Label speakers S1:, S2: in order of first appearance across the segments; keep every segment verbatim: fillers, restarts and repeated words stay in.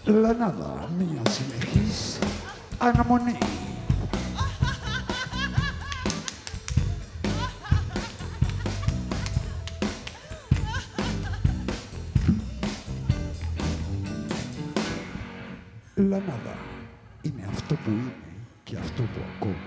S1: Λανάδα, μία συνεχής αναμονή. Λανάδα είναι αυτό που είναι και αυτό που ακόμα.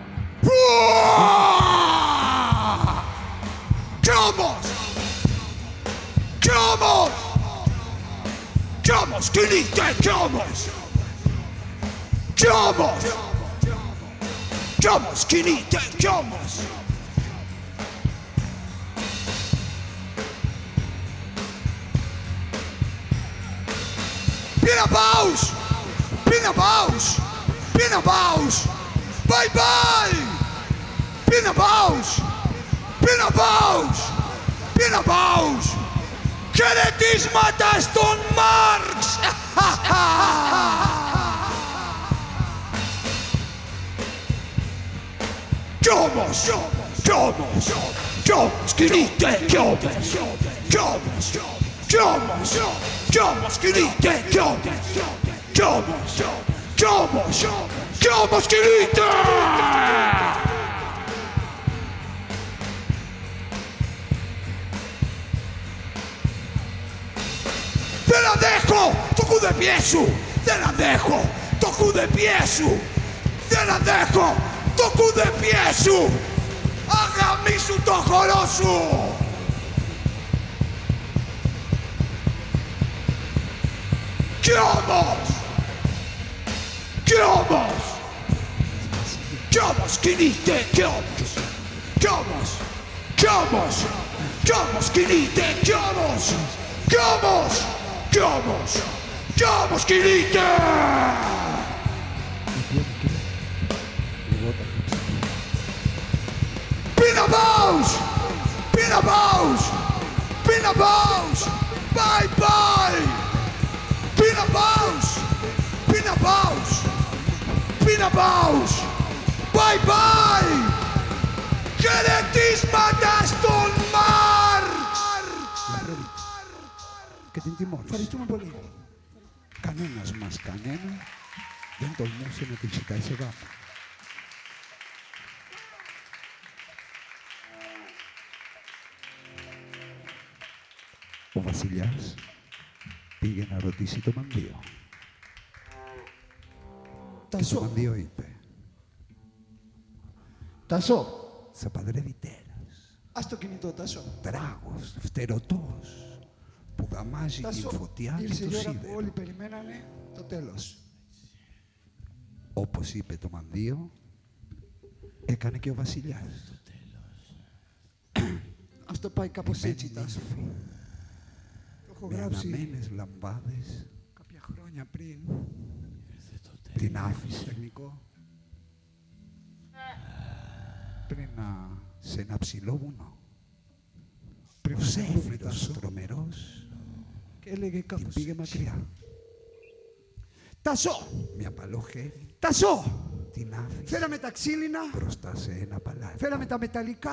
S2: Κι όμως! Κι όμως! Κι όμως κινείται! Κι όμως! Κι όμως! Κι όμως κινείται! Κι όμως! Πίνα πάους! Πίνα πάους! Πίνα πάους! Bye bye! Πίνα πάους! Πίνα πάους! Πίνα πάους! Χαιρετίσματα στον Μάρξ! Κι όμως! Κι όμως! Κι όμως κινείται! Κι όμως! Κι όμως! Κι όμως! Κι όμως κινείται! Κι όμως! Κι όμως! Κι όμως! Κι όμως κινείται! Δεν αντέχω το κουδεπιέ σου! Δεν αντέχω το κουδεπιέ σου! Δεν αντέχω το κουδεπιέ σου! Αγαμίσου το χορό σου! Κι όμως! Κι όμως! Κι όμως κινείται! Κι όμως! Κι όμως! Κι όμως! Κι όμως κινείται! Κι όμως! Κι όμως! Κι όμως! Κι όμως κινείται! Πίνα πάους! Πίνα πάους! Πίνα πάους! Bye bye! Πίνα πάους! Πίνα πάους! Πίνα πάους! Bye bye! Χαιρετίσματα στον Μάρξ!
S1: Και την τιμώρηση.
S2: Ευχαριστούμε πολύ.
S1: Κανένας μας κανένα δεν τολμούσε να την ζητάει σε γάμο. Ο βασιλιάς πήγε να ρωτήσει το μανδύο. Και το μανδύο είπε:
S2: Τάσο,
S1: θα παντρεύει τέρας,
S2: ας το κινητό, Τάσο.
S1: τράγος, φτερωτός, που γαμάζει την
S2: Τάσο,
S1: φωτιά και
S2: ήρθε
S1: το
S2: η ώρα που
S1: σίδερο.
S2: όλοι περιμένανε το τέλος.
S1: Όπως είπε το μανδύο, έκανε και ο βασιλιάς.
S2: Αυτό πάει κάπως
S1: Μένει
S2: έτσι, Τάσο.
S1: νύμφη,
S2: Το έχω
S1: με
S2: γράψει
S1: αναμένες λαμπάδες,
S2: κάποια χρόνια πριν.
S1: την άφησε
S2: Τεχνικό.
S1: πριν να σε ένα ψηλό βουνό.
S2: Πριν
S1: Ο
S2: να σε βρούμε,
S1: Σέφυρος
S2: Τάσο.
S1: ο τρομερός
S2: Και έλεγε
S1: την
S2: κάπως
S1: πήγε
S2: έτσι.
S1: μακριά.
S2: Τάσο!
S1: Με απαλό χέρι
S2: Τάσο!
S1: την άφησε
S2: Φέραμε τα ξύλινα,
S1: μπροστά σε ένα παλάτι.
S2: φέραμε τα μεταλλικά,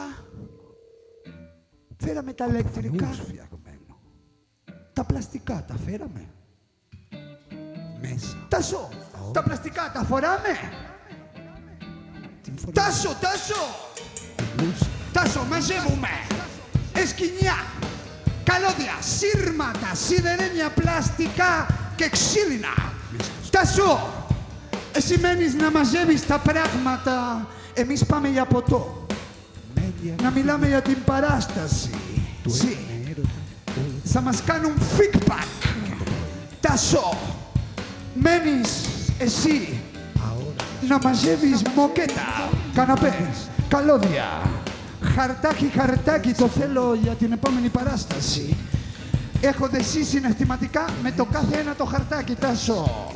S2: φέραμε τα ηλεκτρικά,
S1: Θεούς φτιαγμένο.
S2: τα πλαστικά τα φέραμε.
S1: Μέσα
S2: Τάσο! Τα πλαστικά τα φοράμε!
S1: την φορά
S2: Τάσο, Τάσο!
S1: την μπλούζα.
S2: Τάσο, μαζεύουμε! Εσκινιά, καλώδια, σύρματα, σιδερένια, πλαστικά και ξύλινα. Τάσο, εσύ μένεις να μαζεύεις τα πράγματα. Εμείς πάμε για ποτό.
S1: Μέλια
S2: Να μιλάμε για την παράσταση.
S1: του
S2: Συ.
S1: έκανε έρωτα. Όλα
S2: Θα μας κάνουν feedback. Τάσο, μένεις εσύ να μαζεύεις μοκέτα, καναπές, καλώδια. Χαρτάκι, χαρτάκι, το θέλω για την επόμενη παράσταση. Έχω δεσεί συναισθηματικά με το κάθε ένα το χαρτάκι, Τάσο.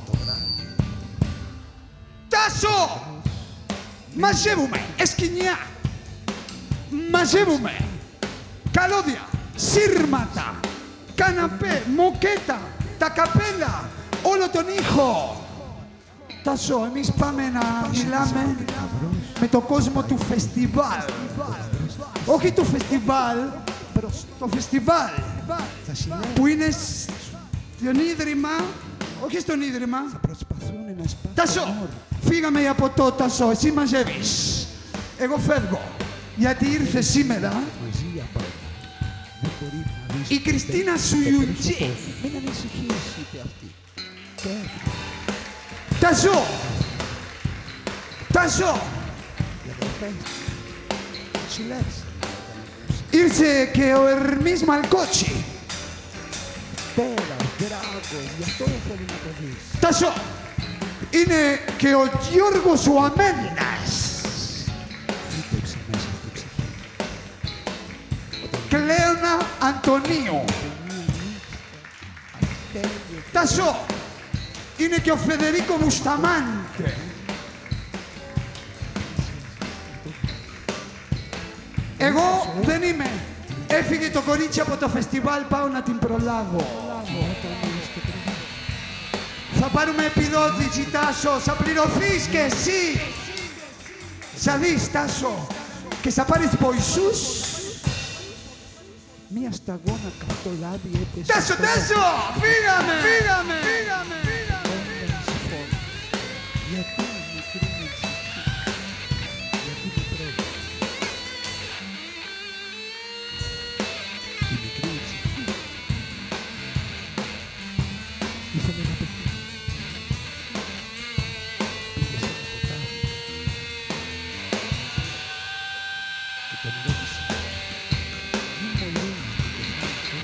S2: Τάσο! Μαζεύουμε εσκινιά. Μαζεύουμε καλώδια, σύρματα, καναπέ, μοκέτα, τα καπέλα, όλο τον ήχο. Τάσο, εμείς πάμε να μιλάμε με τον κόσμο του φεστιβάλ. Όχι του φεστιβάλ, το φεστιβάλ που είναι στον ίδρυμα Όχι στον Ίδρυμα.
S1: Θα προσπαθούν να σπάσουν
S2: Τάσο,
S1: όλα.
S2: φύγαμε από το Τάσο, εσύ μαζεύεις. Εγώ φεύγω, γιατί ήρθε σήμερα
S1: Μαζί απ' όλα. Δεν μπορεί να δεις
S2: η Κριστίνα
S1: ποτέ
S2: Σουγιουτζή.
S1: το πρόσωπό σου. Μην ανησυχείς, είπε αυτή. Και έφυγε.
S2: Τάσο! Τάσο!
S1: Οι αδερφές συλλέξαν.
S2: Ήρθε και ο Ερμής Μαλκότσι.
S1: Πέρα, μπράβο, γι' αυτό θέλει να το δεις.
S2: Τάσο! Είναι και ο Γιώργος ο Αμένας.
S1: Φύτεψε μέσα στην ψυχή.
S2: Κλέωνα Αντωνίου.
S1: Τέλειο.
S2: Τάσο! Είναι και ο Φεδερίκο Μουσταμάντε. Εγώ δεν είμαι. Έφυγε το κορίτσι από το φεστιβάλ, πάω να την προλάβω. Θα πάρουμε επιδότηση, Τάσο, θα πληρωθείς κι εσύ. Θα δεις, Τάσο, και θα πάρεις βοησούς.
S1: Μία σταγόνα καυτό λάδι έπεσε.
S2: Τάσο,
S1: στο
S2: Τάσο, φύγαμε, φύγαμε, φύγαμε.
S1: Ένταση φως. Γιατί μικρή μου ψυχή. Γιατί δεν πρέπει. Η μικρή μου ψυχή ήθελε να πετύχει. Πήγε σε ένα ποτάμι και τον ρώτησε. Μη μολύνεις το κεφάλι σου.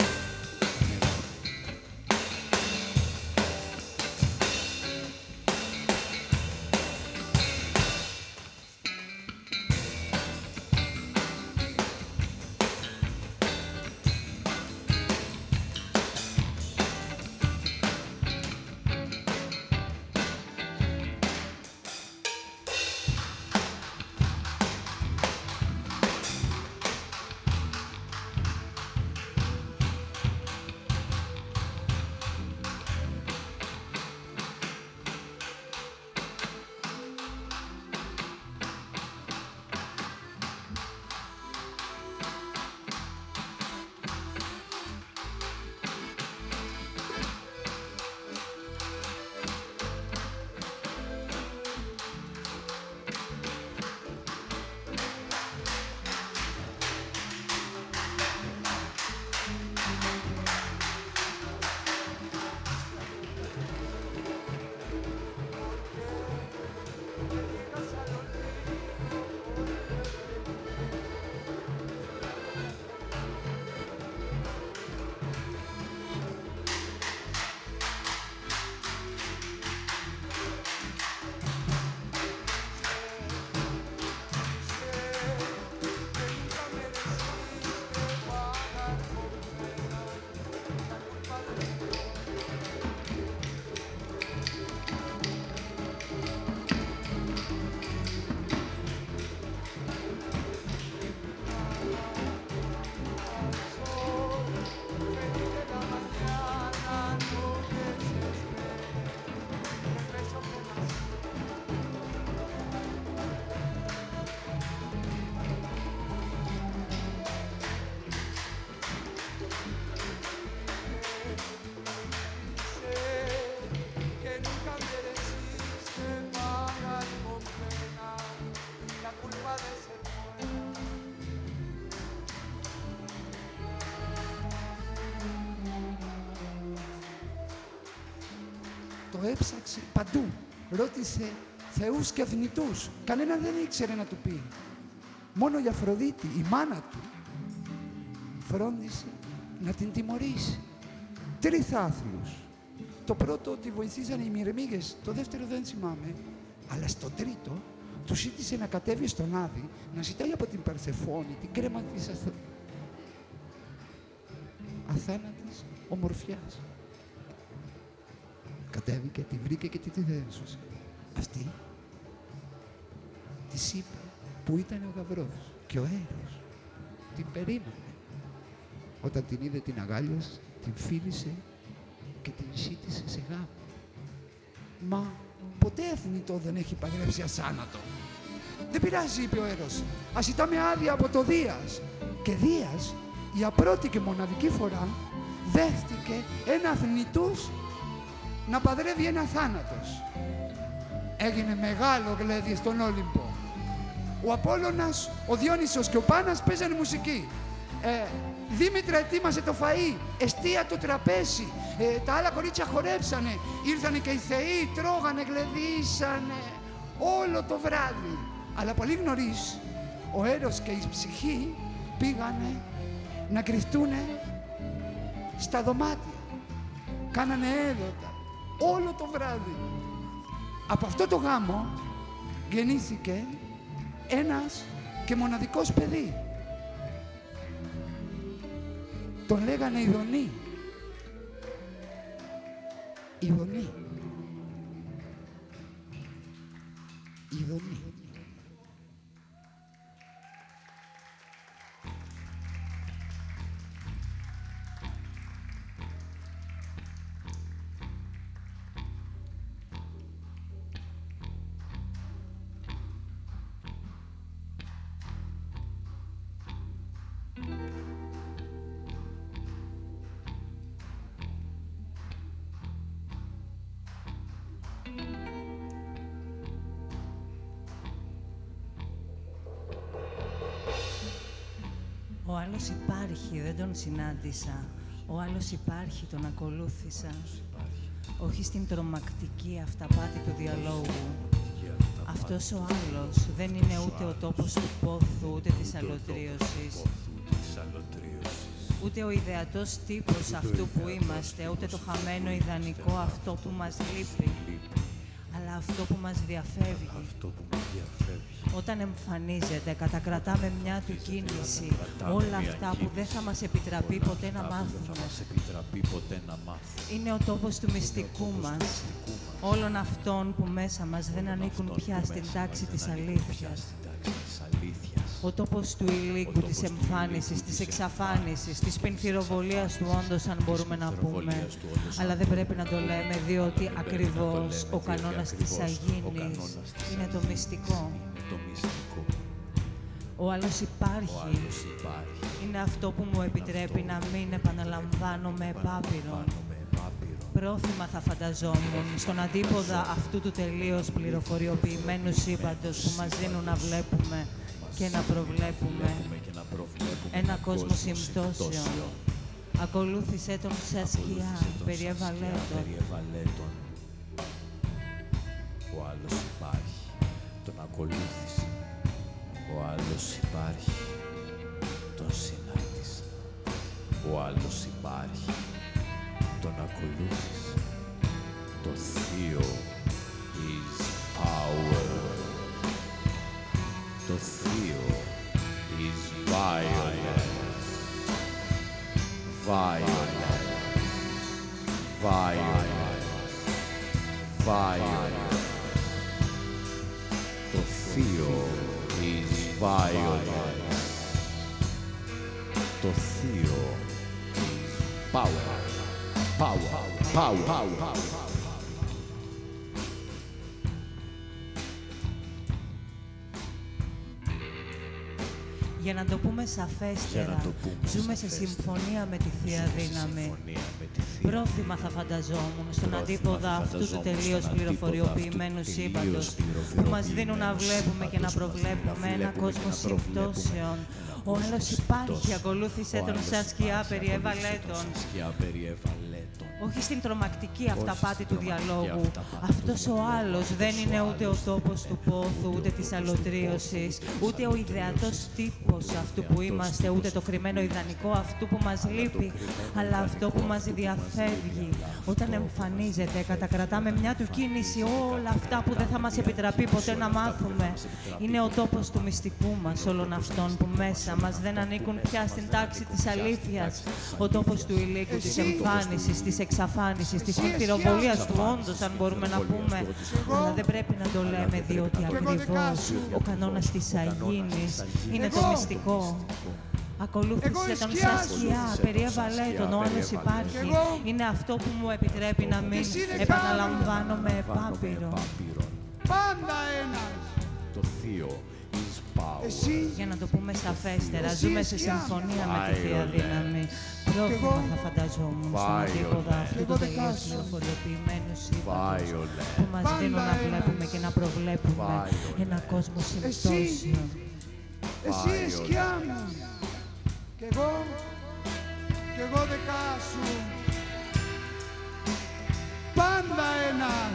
S2: Το έψαξε παντού. Ρώτησε θεούς και θνητούς. Κανένα δεν ήξερε να του πει. Μόνο η Αφροδίτη, η μάνα του, φρόντισε να την τιμωρήσει. Τρεις άθλους. Το πρώτο ότι βοηθήσανε οι μυρμήγκες, το δεύτερο δεν θυμάμαι. Αλλά στο τρίτο του ζήτησε να κατέβει στον Άδη, να ζητάει από την Περσεφόνη την κρέμα της αθ... αθάνατης ομορφιάς. Κατέβηκε, τη βρήκε και τη τη δένσωσε. Αυτή της είπε που ήταν ο γαμπρός και ο Έρος. Την περίμενε. Όταν την είδε την αγάλιασε, την φίλησε και την ζήτησε σε γάμο. Μα ποτέ θνητό δεν έχει παντρέψει ασάνατο. Δεν πειράζει, είπε ο Έρος. Ας ζητάμε άδεια από το Δίας. Και Δίας, για πρώτη και μοναδική φορά, δέχτηκε ένα θνητός να παντρεύει ένα θάνατος. Έγινε μεγάλο γλέδι στον Όλυμπο. Ο Απόλλωνας, ο Διόνυσος και ο Πάνας παίζανε μουσική. Ε, Δήμητρα ετοίμασε το φαΐ, εστία το τραπέζι, ε, τα άλλα κορίτσια χορέψανε, ήρθανε και οι θεοί, τρώγανε, γλεδίσανε, όλο το βράδυ. Αλλά πολύ νωρίς, ο Έρος και η ψυχή πήγανε να κρυφτούνε στα δωμάτια. Κάνανε έρωτα, όλο το βράδυ. Από αυτό το γάμο γεννήθηκε ένας και μοναδικός παιδί. Τον λέγανε Ιδονή. Ιδονή. Ιδονή.
S3: Ο άλλος υπάρχει, δεν τον συνάντησα. Ο άλλος υπάρχει, τον ακολούθησα. Όχι στην τρομακτική αυταπάτη του διαλόγου. Αυτός ο άλλος δεν είναι ούτε ο τόπος του πόθου, ούτε της αλωτρίωσης. Ούτε ο ιδεατός τύπος αυτού που είμαστε, ούτε το χαμένο ιδανικό αυτό που μας λείπει. Αλλά αυτό που μας διαφεύγει. Όταν εμφανίζεται, κατακρατάμε μια του κίνηση, όλα αυτά που δεν θα μας επιτραπεί ποτέ να μάθουμε. Είναι ο τόπος του μυστικού μας, όλων αυτών που μέσα μας δεν ανήκουν πια στην τάξη της αλήθειας. Ο τόπος του υλίκου, της εμφάνισης, της εξαφάνισης, της πενθυροβολίας του όντως, αν μπορούμε να πούμε. Αλλά δεν πρέπει να το λέμε, διότι ακριβώς ο κανόνας της αγίνης είναι το μυστικό. Ο άλλος υπάρχει. Είναι αυτό που μου επιτρέπει να μην επαναλαμβάνω με επάπειρο. Πρόθυμα θα φανταζόμουν στον αντίποδα αυτού του τελείως πληροφοριοποιημένου σύμπαντος που μας δίνουν να βλέπουμε και να προβλέπουμε ένα κόσμο συμπτώσεων. Ακολούθησέ τον σαν σκιά, περιέβαλέ τον.
S1: Ο άλλος υπάρχει, τον ακολούθησε. Ο άλλος υπάρχει, τον συνάντησα. Ο άλλος υπάρχει, τον ακολούθησε. Το θείο is power. Το θείο is violence. Violence. Violence. Violence. Το θείο is violence. Το θείο is power. Power. Power. Power.
S3: Για να το πούμε σαφέστερα,
S1: το πούμε
S3: ζούμε σε
S1: σαφέστερα.
S3: συμφωνία με τη Θεία Δύναμη. Πρόθυμα θα φανταζόμουν στον αντίποδα αυτού του τελείως πληροφοριοποιημένου σύμπαντος που μας δίνουν να βλέπουμε και να προβλέπουμε ένα κόσμο συμπτώσεων. Ο άλλος υπάρχει, ακολούθησε τον σαν σκιά, περιέβαλέ τον. Όχι στην τρομακτική αυταπάτη του διαλόγου. Αυτός ο άλλος δεν είναι ούτε ο τόπος του πόθου, ούτε της αλωτρίωσης, ούτε ο ιδεατός τύπος αυτού που είμαστε, ούτε το κρυμμένο ιδανικό αυτού που μας λείπει, αλλά αυτό που μας διαφεύγει. Όταν εμφανίζεται, κατακρατάμε μια του κίνηση όλα αυτά που δεν θα μας επιτραπεί ποτέ να μάθουμε. Είναι ο τόπος του μυστικού μας, όλων αυτών που μέσα μας δεν ανήκουν πια στην τάξη της αλήθειας. Ο τόπος του υλίκου, της εμφάνισης, της εξαφάνισης, της πυροβολίας του όντως, αν μπορούμε να πούμε. Αλλά δεν πρέπει να το λέμε, διότι ακριβώς ο κανόνας της αγίνης είναι το μυστικό. Ακολούθησε τον σαν σκιά, περιέβαλέ τον, ο άλλος υπάρχει. Είναι αυτό που μου επιτρέπει να μην επαναλαμβάνω με επάπειρο.
S2: Πάντα ένας.
S1: Το θείο is
S2: Εσύ
S3: Για να το πούμε σαφέστερα,
S2: Εσύ
S3: ζούμε σε
S2: εσύ,
S3: συμφωνία με τη Θεία Δύναμη. Πρόθυμα θα φανταζόμουν στον αντίποδα αυτού του τελείως πληροφοριοποιημένου σύμπαντος που μας δίνουν να βλέπουμε και να προβλέπουμε ένα κόσμο συμπτώσεων.
S2: Εσύ η σκιά μου. Κι εγώ, κι εγώ δικά σου. Πάντα ένας.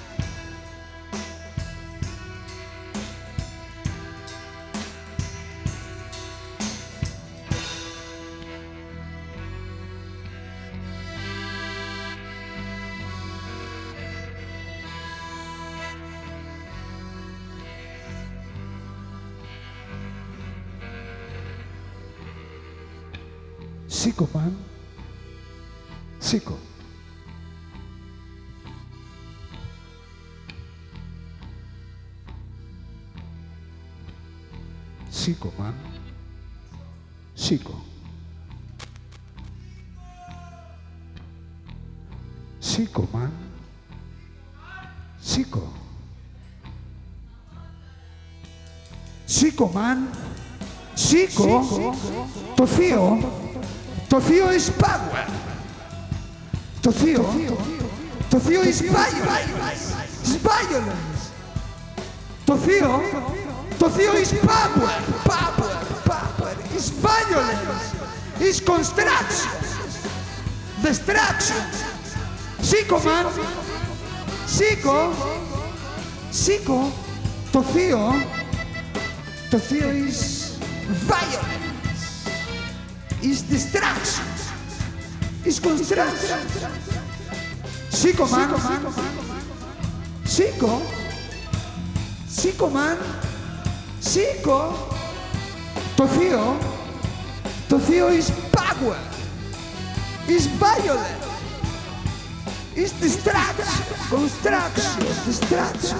S2: Σήκω, μαν. Σήκω. Σήκω, μαν. Σήκω. Σήκω, μαν. Σήκω. Σήκω, μαν. Σήκω. Το θείο. Το θείο is power. Το θείο. Το θείο is violence. Is violence. Το θείο. Το θείο is power. Power. Power. Is violence. Is construction. Destruction. Σήκω, μαν. Σήκω. Σήκω. Το θείο. Το θείο is violence. Is destruction. Is construction. Σήκω, μαν. Σήκω. Σήκω, μαν. Σήκω. Το θείο. Το θείο is power. Is violent. Is destruction. Construction. Destruction.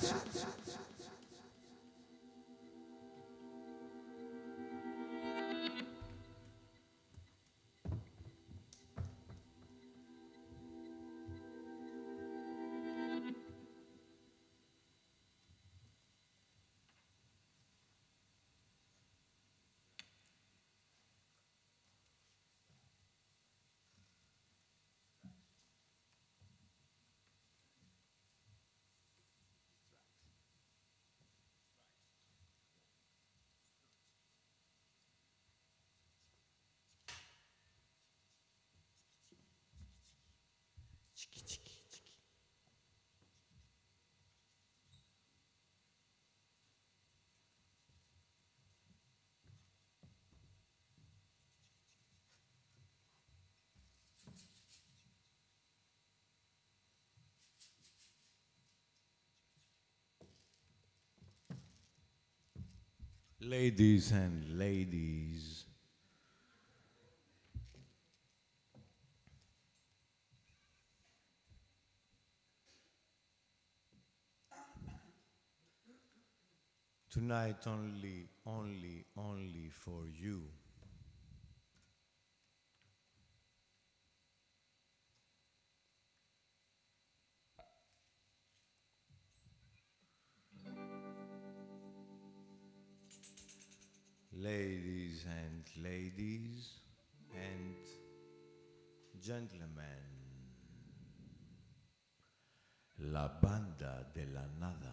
S4: Ladies and ladies, tonight only, only, only for you. Ladies and ladies and gentlemen, la banda de la nada.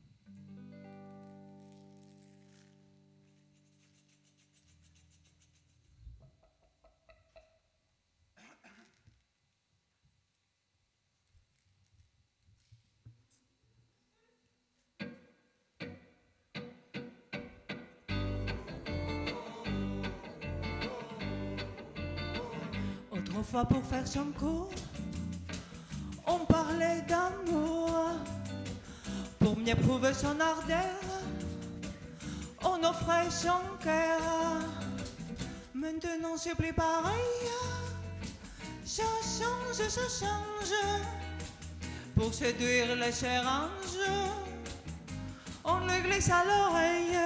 S3: Autrefois, pour faire son cours, on parlait d'amour. Pour mieux prouver son ardeur, on offrait son cœur. Maintenant, c'est plus pareil. Ça change, ça change. Pour séduire les chéranges, on le glisse à l'oreille.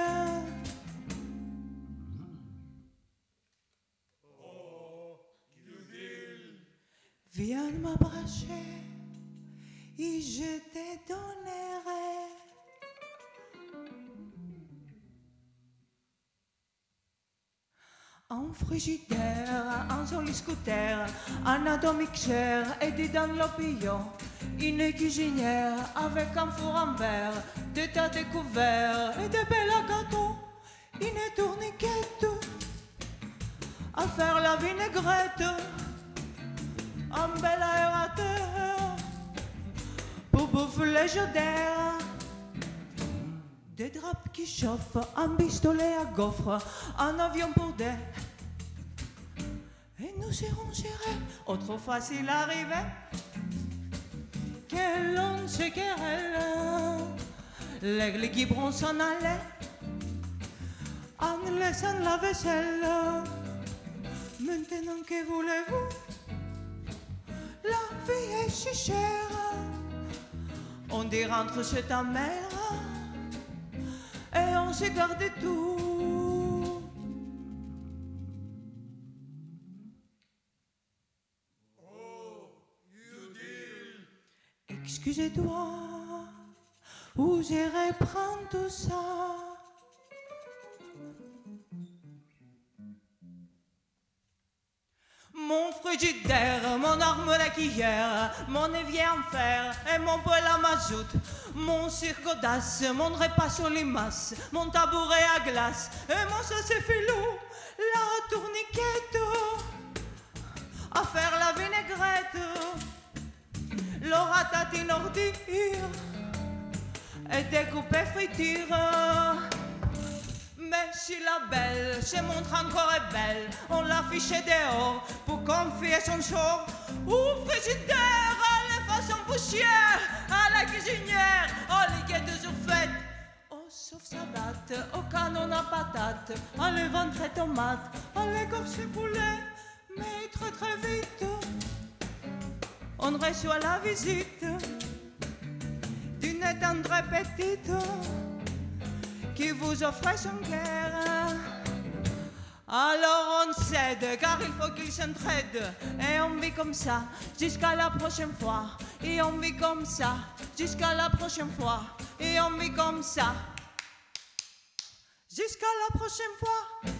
S3: Viens m'abracher et je te donnerai Un frigidaire, un joli scooter, un atomique et dit dans l'opinion. Une cuisinière avec un four en verre, des tas de couverts et des belles gâteaux. Une tourniquette à faire la vinaigrette, un bel aérateur pour bouffer les jeux d'air. Des draps qui chauffent, un pistolet à gaufres, un avion pour des. Et nous serons gérés, autre facile arrivée. Que l'on se querelle, l'aigle qui bronze s'en allait, en laissant la vaisselle. Maintenant que voulez-vous, la vie est si chère. On dit rentre chez ta mère, et on se garde tout. Excusez-toi, où j'irai prendre tout ça. Mon frigidaire, mon arme laquillère, mon évier en fer et mon poêle à mazout, mon cirque audace, mon repas sur limaces, mon tabouret à glace et mon sauce filou, la tourniquette à faire la vinaigrette. Le ratatine ordure et découpé friture. Mais si la belle se montre encore belle, on l'affiche dehors pour confier son sort au frigidaire, à la façon poussière, à la cuisinière, au liquide toujours faite, au sauce salade, au canon à patates, à l'éventré tomate, à l'écorché poulet, mais très très vite. On reçoit la visite d'une tendre petite qui vous offre son cœur. Alors on cède car il faut qu'il s'entraide. Et on vit comme ça jusqu'à la prochaine fois. Et on vit comme ça jusqu'à la prochaine fois. Et on vit comme ça jusqu'à la prochaine fois.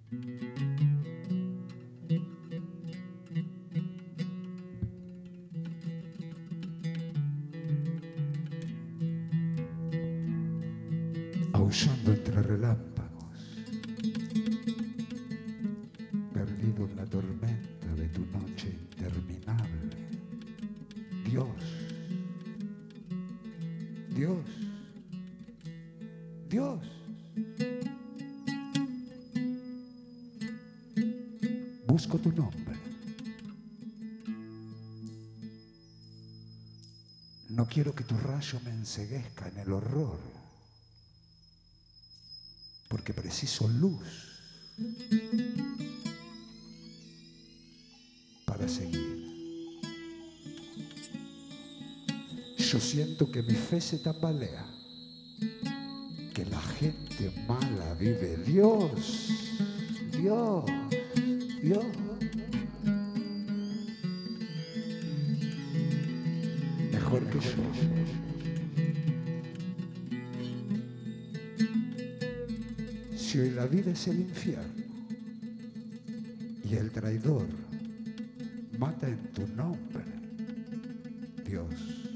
S2: Aullando entre relámpagos, perdido en la tormenta de tu noche interminable. Dios, Dios, Dios. Busco tu nombre. No quiero que tu rayo me enceguezca en el horror, porque preciso luz para seguir. Yo siento que mi fe se tambalea, que la gente mala vive. Dios, Dios, Dios. Mejor que yo. Si hoy la vida es el infierno y el traidor mata en tu nombre, Dios,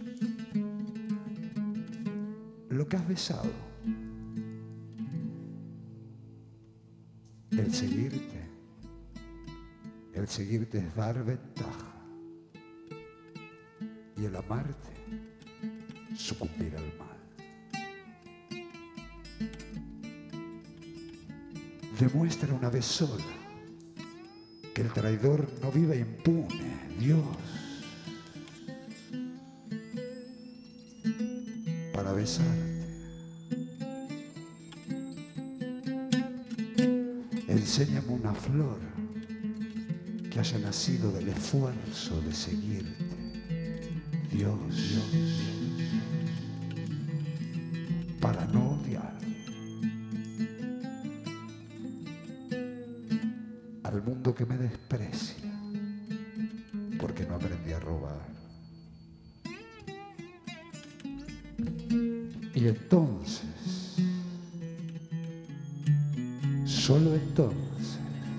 S2: lo que has besado, el seguirte, el seguirte es dar ventaja, y el amarte, sucumbir al mal. Demuestra una vez sola que el traidor no vive impune, Dios, para besarte. Enséñame una flor que haya nacido del esfuerzo de seguirte, Dios, Dios, para no odiar al mundo que me desprecia porque no aprendí a robar. Y entonces, solo entonces,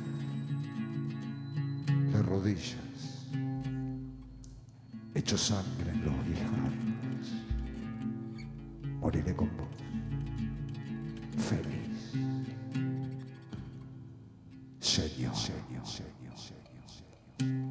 S2: de rodillas, hecho sangre en los guijarros, moriré con vos, feliz. Señor, Señor, Señor, Señor, Señor.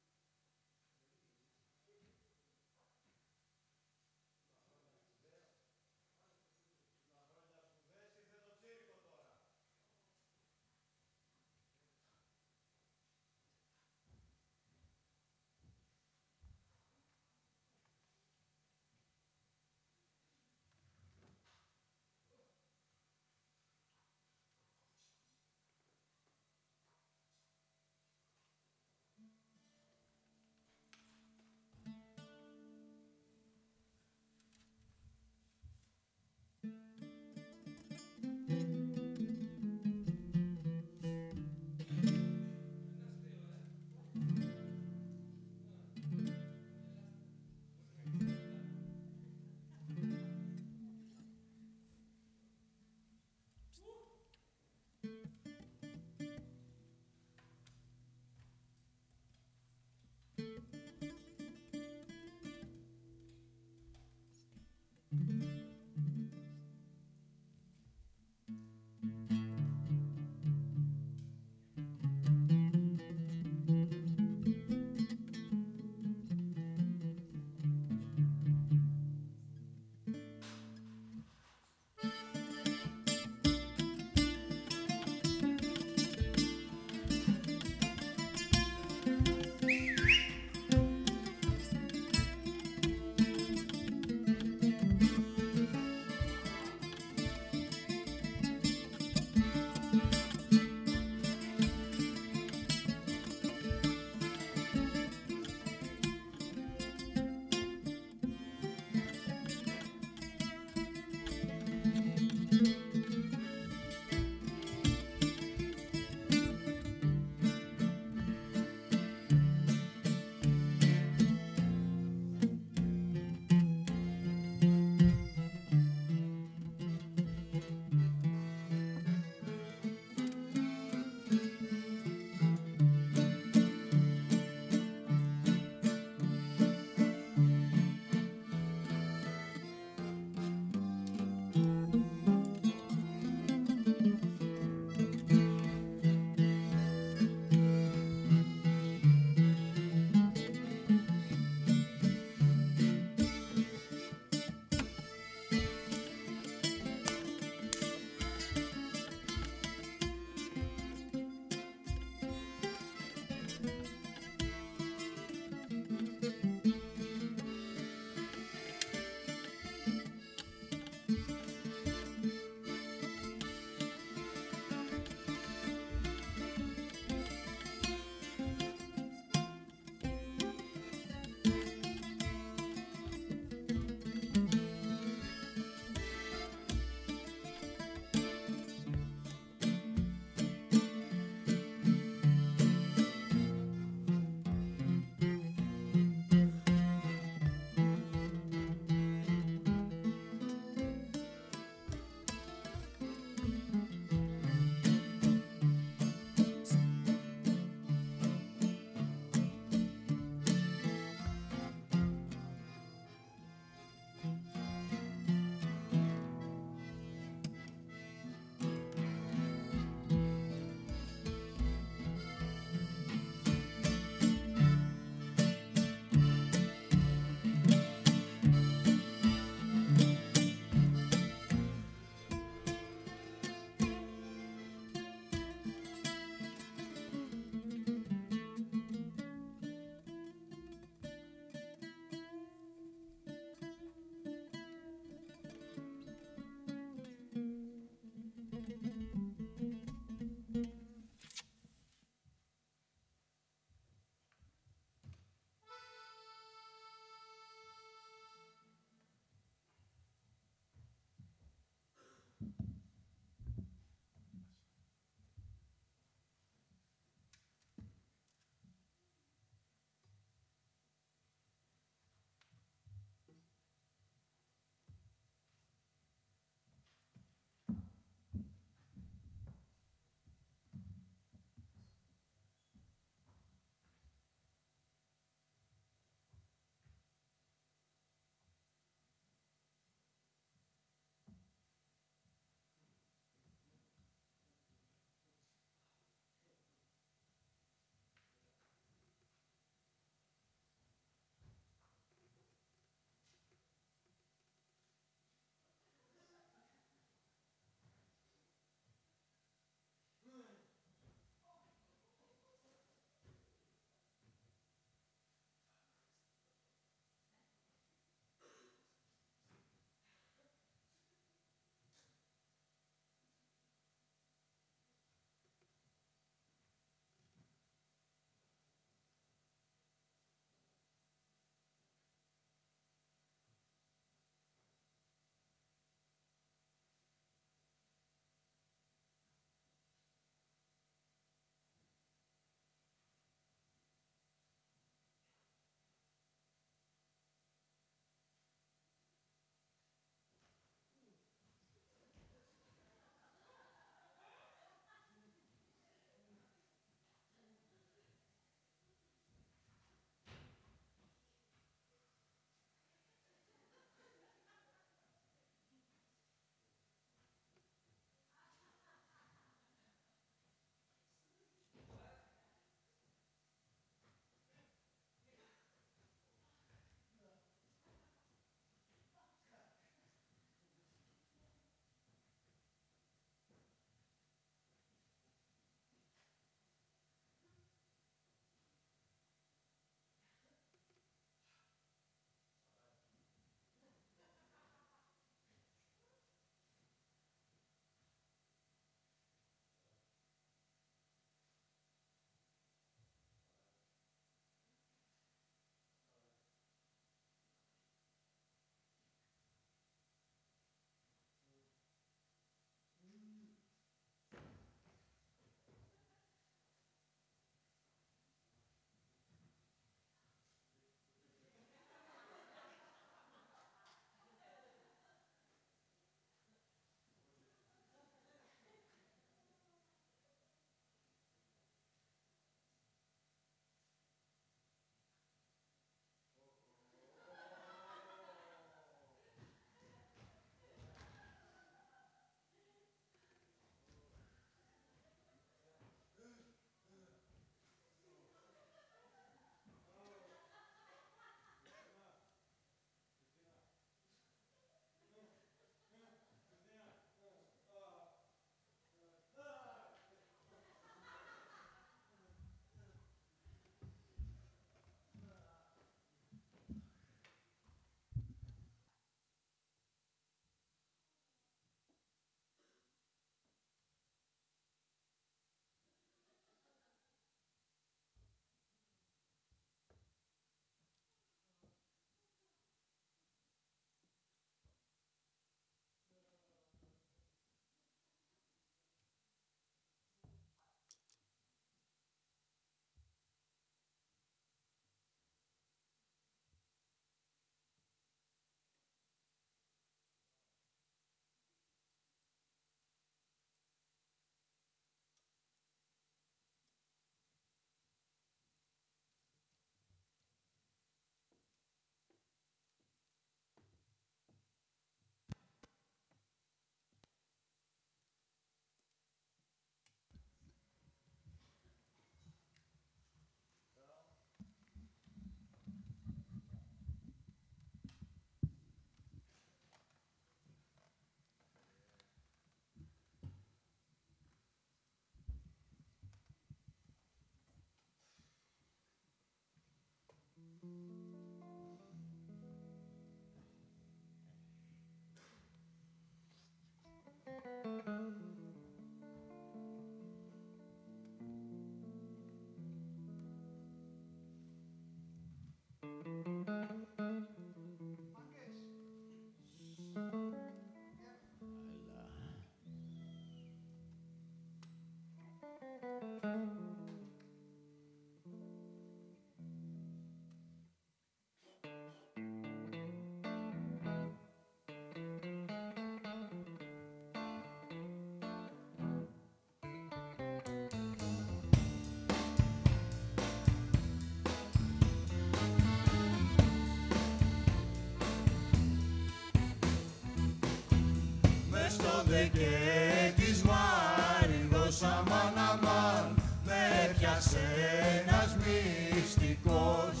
S5: Στο δεκέ της Μάρινδος αμάν αμάν με πιάσε ένας μυστικός.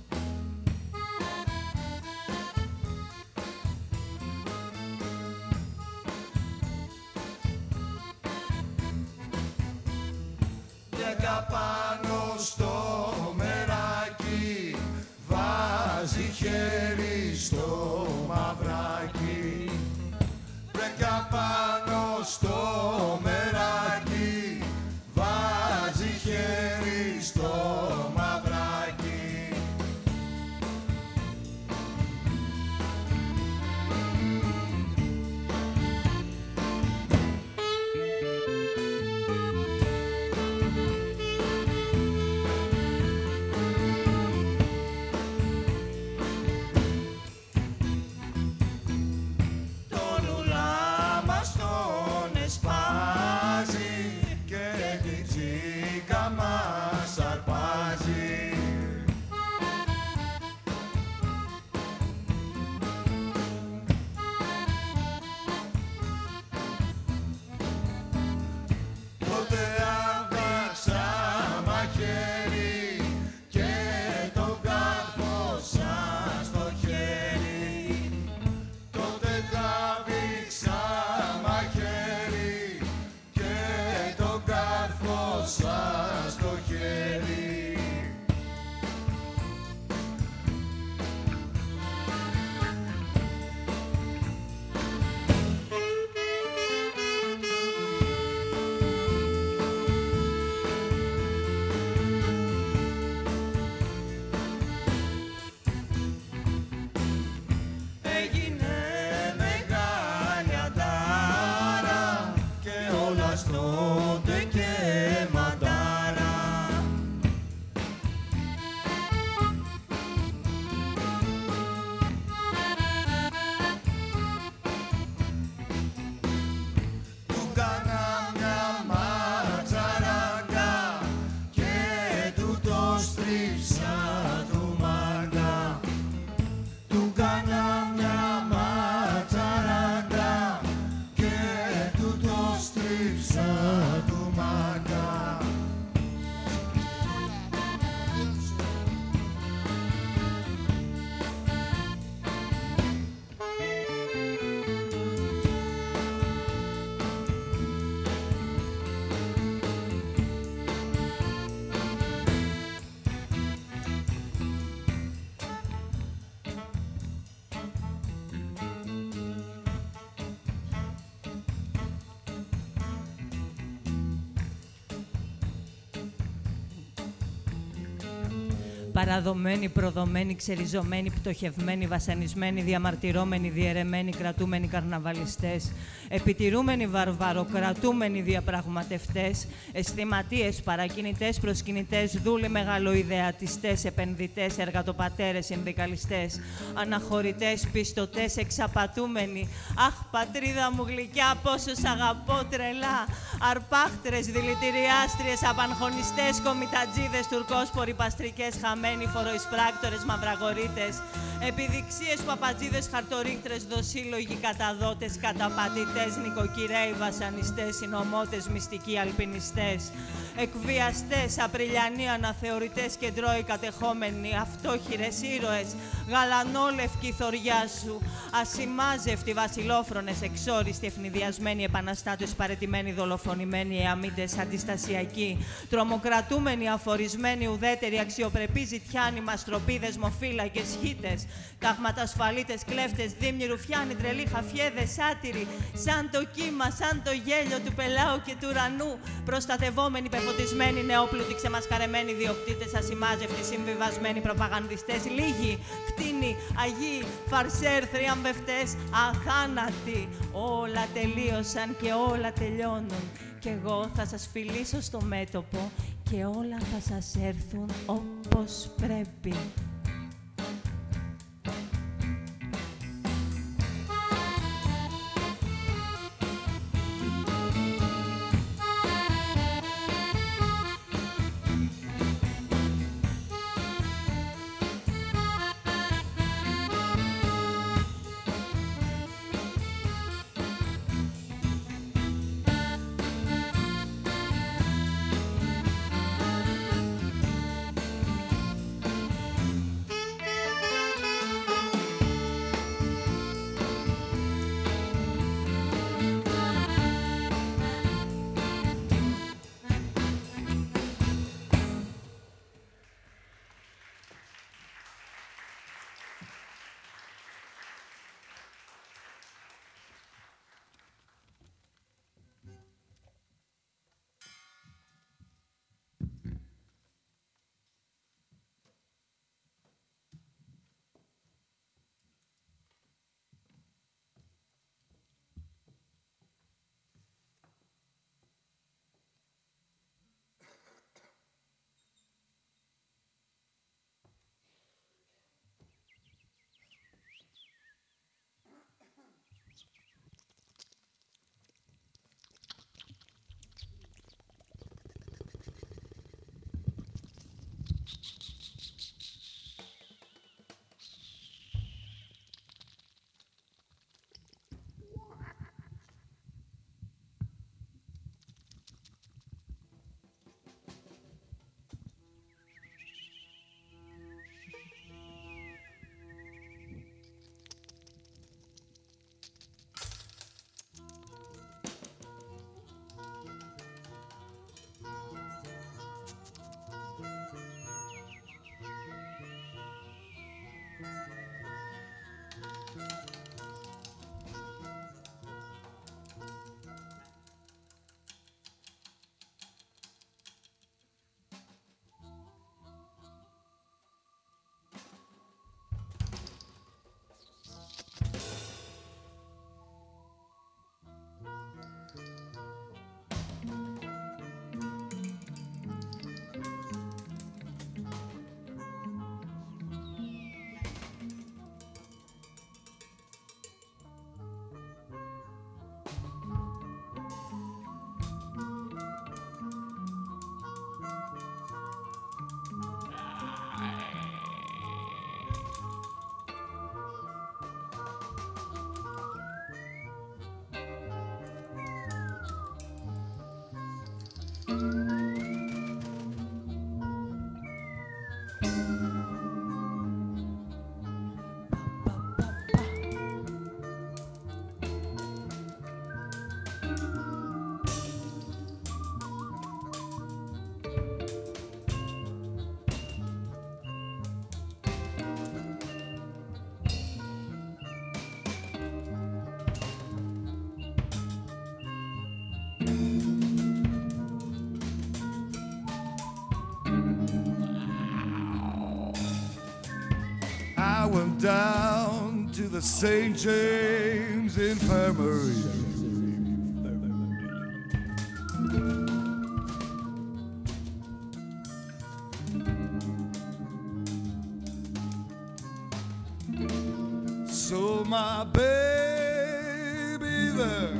S5: Και πάνω στο μεράκι βάζει χέρι στο μαυράκι. Βρέκα πάνω στο μεράκι βάζει χέρι στο μαυράκι.
S3: Παραδομένοι, προδομένοι, ξεριζωμένοι, πτωχευμένοι, βασανισμένοι, διαμαρτυρόμενοι, διαιρεμένοι, κρατούμενοι καρναβαλιστές, επιτηρούμενοι βαρβαροκρατούμενοι διαπραγματευτές, αισθηματίες, παρακινητές, προσκυνητές, δούλοι μεγαλοειδεατιστές, επενδυτές, εργατοπατέρες, συνδικαλιστές, αναχωρητές, πιστωτές, εξαπατούμενοι. Αχ, πατρίδα μου γλυκιά, πόσο σ' αγαπώ τρελά. Αρπάχτρες, δηλητηριάστριες, απανχωνιστές, κομιτατζίδες, τουρκόσποροι, παστρικές, χαμένοι, φοροεισπράκτορες, μαυραγορείτες, επιδειξίες, παπατζίδες, χαρτορίκτρες, δοσύλλογοι, καταδότες, καταπατητές, νοικοκυρέοι, βασανιστές, συνωμότες, μυστικοί, αλπινιστές, εκβιαστές, απριλιανοί αναθεωρητές και ντρόοι κατεχόμενοι, αυτόχειρες ήρωες, γαλανόλευκη θωριά σου, ασημάζευτοι βασιλόφρονες, εξόριστοι, ευνηδιασμένοι, επαναστάτες, παραιτημένοι, δολοφονημένοι, εαμίντες, αντιστασιακοί, τρομοκρατούμενοι, αφορισμένοι, ουδέτεροι, αξιοπρεπείς, ζητιάνοι, μαστροπίδες, μοφύλακες, χίτες, ταγματασφαλίτες, κλέφτες, δίμνοι, ρουφιάνοι, τρελοί, χαφιέδες, σάτυροι, σαν το κύμα, σαν το γέλιο του πελάου και του ουρανού, προστατευόμενοι, πεφωτισμένοι, νεόπλουτοι, ξεμασκαρεμένοι, διοκτήτες, ασημάζευτοι, συμβιβασμένοι, προπαγανδιστές, λίγοι, κτίνοι, αγίοι, φαρσέρ, θριαμβευτές, αθάνατοι. Όλα τελείωσαν και όλα τελειώνουν. Κι εγώ θα σας φιλήσω στο μέτωπο και όλα θα σας έρθουν όπως πρέπει.
S5: I went down to the Saint James Infirmary. So my baby there,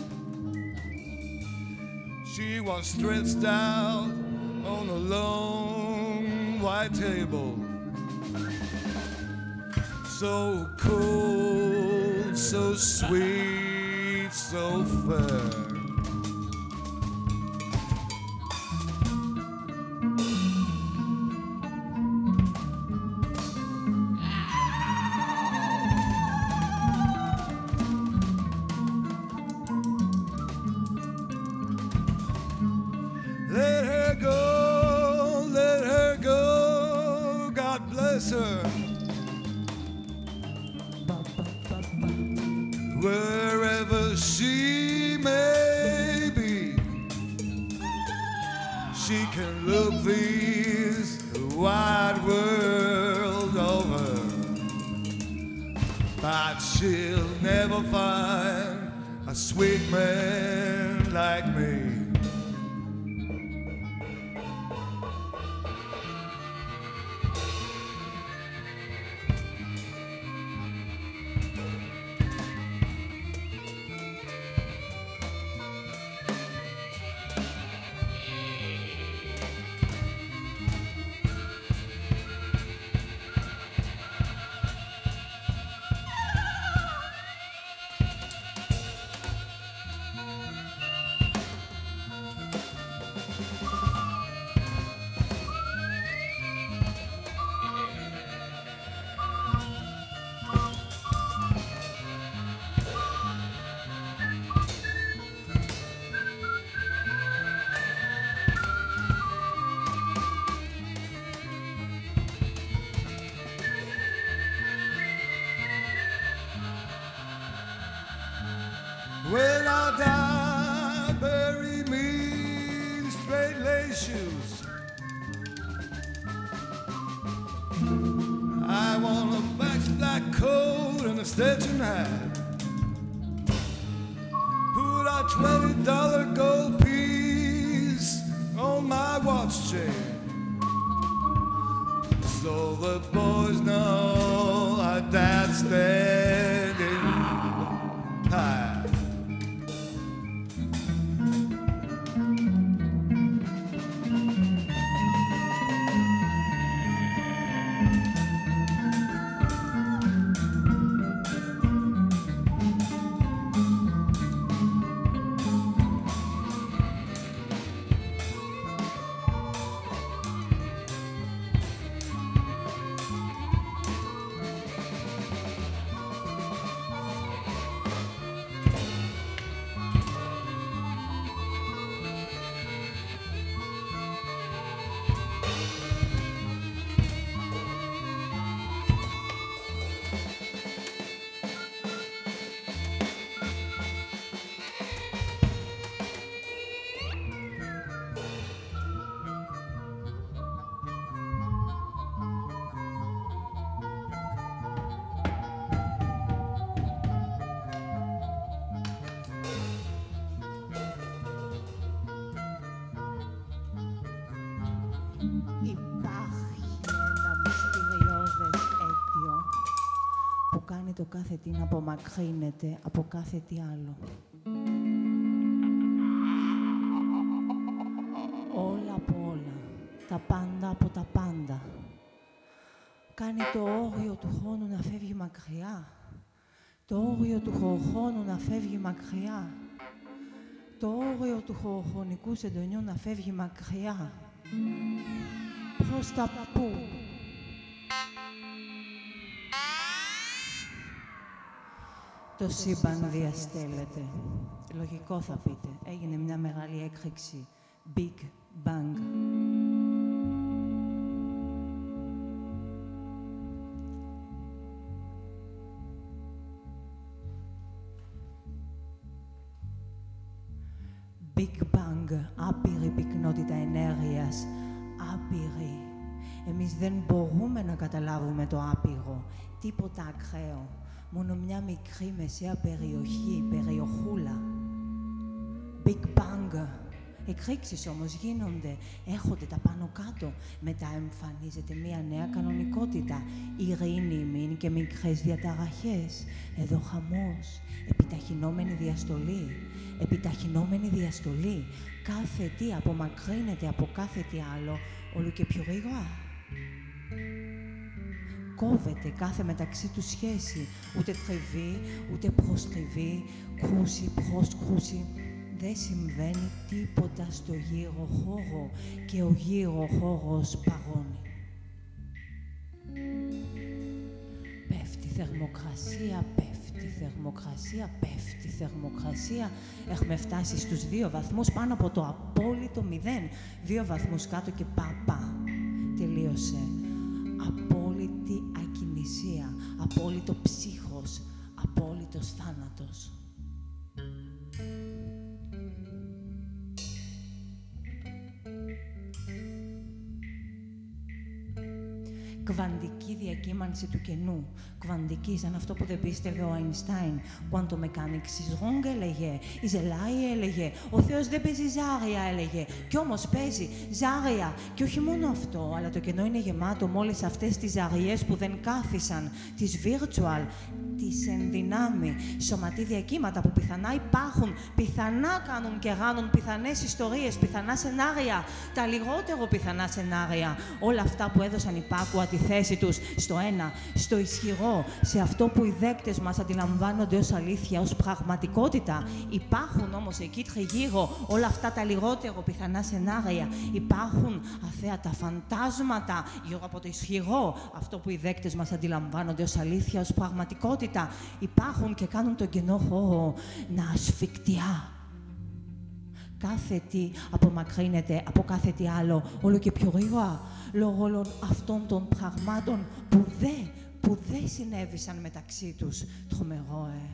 S5: she was stretched out on a long white table. So cold, so sweet, so fair. wherever she may be. She can look this wide world over, but she'll never find a sweet man like me. When I die, bury me in straight lace shoes. I want a black, black coat and a Stetson hat. Put a twenty dollar gold piece on my watch chain, so the boys know our dad's standing high.
S3: Υπάρχει ένα μυστηριώδες αίτιο που κάνει το κάθε τι να απομακρύνεται από κάθε τι άλλο. Όλα από όλα, τα πάντα από τα πάντα. Κάνει το όριο του χρόνου να φεύγει μακριά, το όριο του χωροχρόνου να φεύγει μακριά, το όριο του χωροχρονικού συντονιού να φεύγει μακριά. Προς τα πού? Το σύμπαν διαστέλλεται. Λογικό θα πείτε. Έγινε μια μεγάλη έκρηξη. Big Bang. Big Bang, άπειρη πυκνότητα ενέργειας, άπειρη. Εμείς δεν μπορούμε να καταλάβουμε το άπειρο, τίποτα ακραίο. Μόνο μια μικρή μεσαία περιοχή, περιοχούλα. Big Bang. Εκρήξεις όμως γίνονται, έρχονται τα πάνω κάτω. Μετά εμφανίζεται μια νέα κανονικότητα. Ειρήνη μην και μικρές διαταραχές. Εδώ χαμός, επιταχυνόμενη διαστολή. Επιταχυνόμενη διαστολή. Κάθε τι απομακρύνεται από κάθε τι άλλο, όλο και πιο γρήγορα. Κόβεται κάθε μεταξύ του σχέση, ούτε τριβή, ούτε προστριβή, κρούση, προσκρούση. Δεν συμβαίνει τίποτα στο γύρο χώρο και ο γύρο χώρος παγώνει. Πέφτει θερμοκρασία, πέφτει θερμοκρασία, πέφτει θερμοκρασία. Έχουμε φτάσει στους δύο βαθμούς πάνω από το απόλυτο μηδέν. Δύο βαθμούς κάτω και παπά. Τελείωσε. Απόλυτη ακινησία, απόλυτο ψύχος, απόλυτος θάνατος. θάνατος. Κβαντική διακύμανση του κενού. Κβαντική, σαν αυτό που δεν πίστευε ο Αϊνστάιν. Quantum mechanics is wrong, έλεγε. Η Ζελάη έλεγε. Ο Θεός δεν παίζει ζάρια, έλεγε. Κι όμως παίζει ζάρια. Και όχι μόνο αυτό, αλλά το κενό είναι γεμάτο με όλες αυτές τις ζαριές που δεν κάθισαν. Τις virtual, τις ενδυνάμει. Σωματίδια κύματα που πιθανά υπάρχουν, πιθανά κάνουν και γάνουν πιθανές ιστορίες, πιθανά σενάρια, τα λιγότερο πιθανά σενάρια. Όλα αυτά που έδωσαν υπάκουα τη θέση τους στο ένα, στο ισχυρό, σε αυτό που οι δέκτες μας αντιλαμβάνονται ως αλήθεια, ως πραγματικότητα. Υπάρχουν όμως εκεί τριγύρω όλα αυτά τα λιγότερο πιθανά σενάρια. Υπάρχουν αθέατα φαντάσματα γύρω από το ισχυρό, αυτό που οι δέκτες μας αντιλαμβάνονται ως αλήθεια, ως πραγματικότητα. Υπάρχουν και κάνουν τον κενό χώρο να ασφικτιά. Κάθε τι απομακρύνεται από κάθε τι άλλο, όλο και πιο γρήγορα, λόγω όλων αυτών των πραγμάτων που δεν, που δεν συνέβησαν μεταξύ τους. Τρομερό, ε.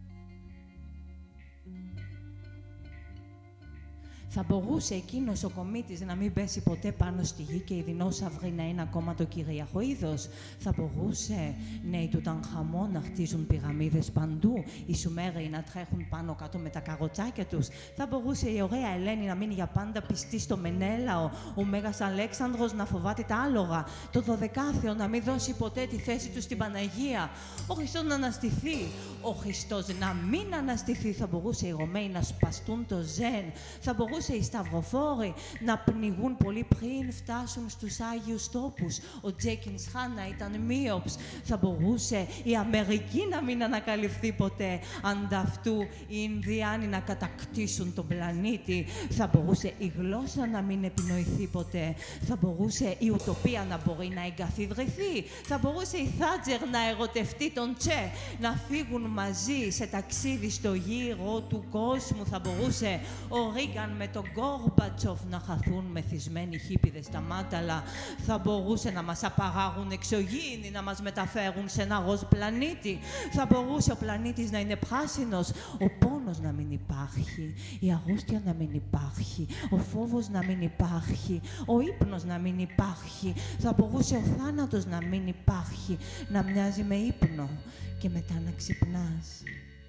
S3: Θα μπορούσε εκείνος ο κομίτης να μην πέσει ποτέ πάνω στη γη και οι δεινόσαυροι να είναι ακόμα το κυρίαρχο είδος. Θα μπορούσε νέοι του Τανχαμό να χτίζουν πυραμίδες παντού, οι Σουμέροι να τρέχουν πάνω κάτω με τα καροτσάκια τους. Θα μπορούσε η ωραία Ελένη να μείνει για πάντα πιστή στο Μενέλαο, ο Μέγας Αλέξανδρος να φοβάται τα άλογα, το Δωδεκάθεο να μην δώσει ποτέ τη θέση του στην Παναγία, ο Χριστός να αναστηθεί, ο Χριστός να μην αναστηθεί. Θα μπορούσε οι Ρωμαίοι να σπαστούν το Ζεν, θα μπορούσε οι Σταυροφόροι να πνιγούν πολύ πριν φτάσουν στους Άγιους Τόπους. Ο Τζέκινς Χάν να ήταν μείοψ. Θα μπορούσε η Αμερική να μην ανακαλυφθεί ποτέ. Ανταυτού οι Ινδιάνοι να κατακτήσουν τον πλανήτη. Θα μπορούσε η γλώσσα να μην επινοηθεί ποτέ. Θα μπορούσε η ουτοπία να μπορεί να εγκαθιδρυθεί. Θα μπορούσε η Θάτζερ να ερωτευτεί τον Τσε. Να φύγουν μαζί σε ταξίδι στο γύρο του κόσμου. Θα μπορούσε ο Ρίγκαν με τον Γκόρμπατσοφ να χαθούν μεθυσμένοι χίπηδες στα μάταλα. Θα μπορούσε να μας απαγάγουν εξωγήινοι, να μας μεταφέρουν σε ένα ροζ πλανήτη. Θα μπορούσε ο πλανήτης να είναι πράσινος, ο πόνος να μην υπάρχει, η αρρώστια να μην υπάρχει, ο φόβος να μην υπάρχει, ο ύπνος να μην υπάρχει. Θα μπορούσε ο θάνατος να μην υπάρχει, να μοιάζει με ύπνο και μετά να ξυπνάς.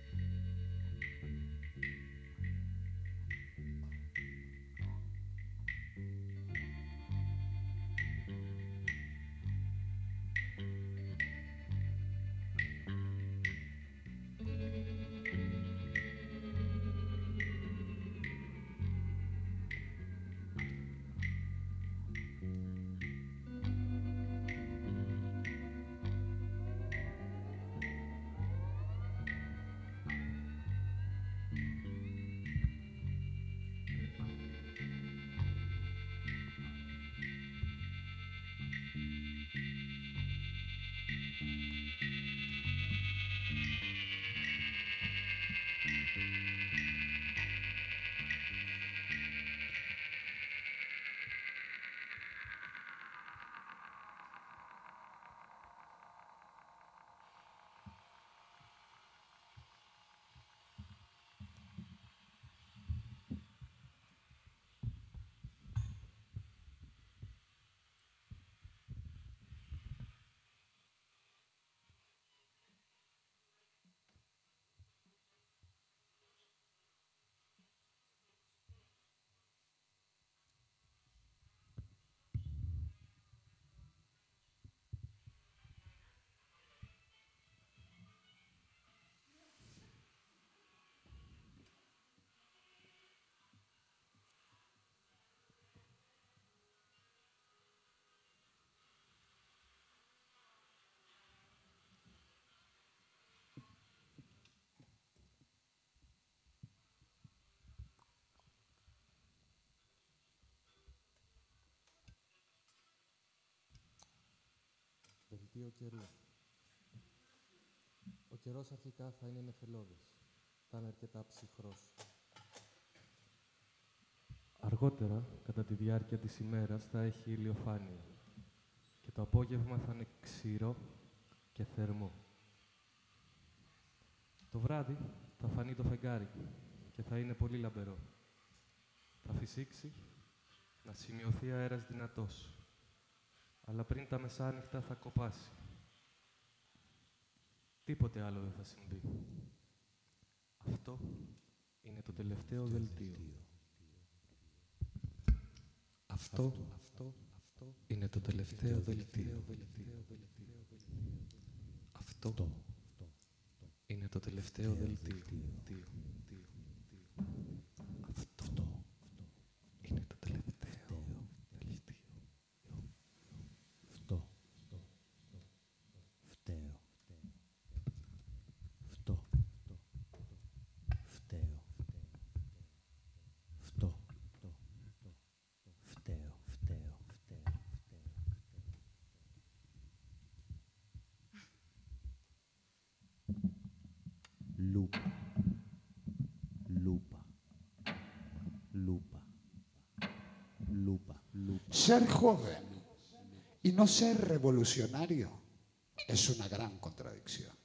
S1: Δελτίο καιρού. Ο καιρός αρχικά θα είναι νεφελώδης. Θα είναι αρκετά ψυχρός. Αργότερα, κατά τη διάρκεια της ημέρας, θα έχει ηλιοφάνεια. Και το απόγευμα θα είναι ξηρό και θερμό.
S6: Το βράδυ θα φανεί το φεγγάρι και θα είναι πολύ λαμπερό. Θα φυσήξει, να σημειωθεί αέρας δυνατός. Αλλά πριν τα μεσάνυχτα θα κοπάσει. Τίποτε άλλο δεν θα συμβεί. Αυτό είναι το τελευταίο δελτίο. Αυτό, αυτό, αυτό είναι το τελευταίο δελτίο. Αυτό είναι το τελευταίο δελτίο. Αυτό είναι το τελευταίο δελτίο.
S1: Αυτό. Φταίω. Αυτό. Φταίω. Αυτό. Φταίω. Φταίω. Φταίω. Λούπα. Λούπα. Λούπα. Lupa, lupa.
S2: Ser joven y no ser revolucionario es una gran contradicción.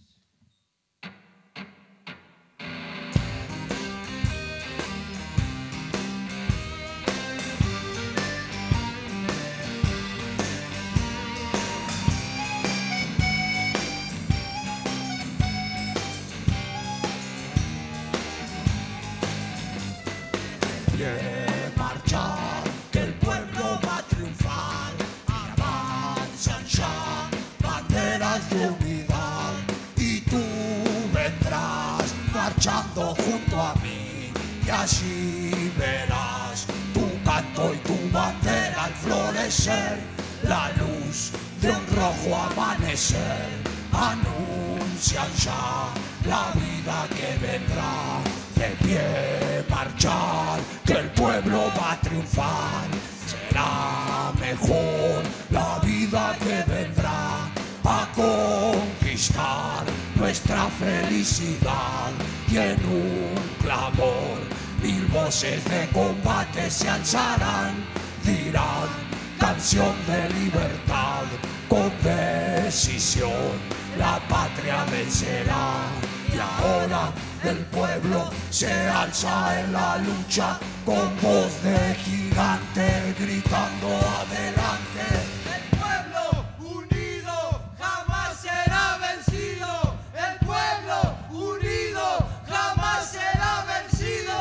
S5: Yeah, marchar, que el pueblo va a triunfar. Y avanzan ya banderas de unidad. Y tú vendrás marchando junto a mí. Y así verás tu canto y tu bandera al florecer. La luz de un rojo amanecer anuncian ya la vida que vendrá. De pie marchar, que el pueblo va a triunfar. Será mejor la vida que vendrá a conquistar nuestra felicidad. Y en un clamor mil voces de combate se alzarán, dirán canción de libertad. Con decisión la patria vencerá. Y ahora el pueblo se alza en la lucha con voz de gigante gritando adelante.
S7: El pueblo unido jamás será vencido. El pueblo unido jamás será vencido.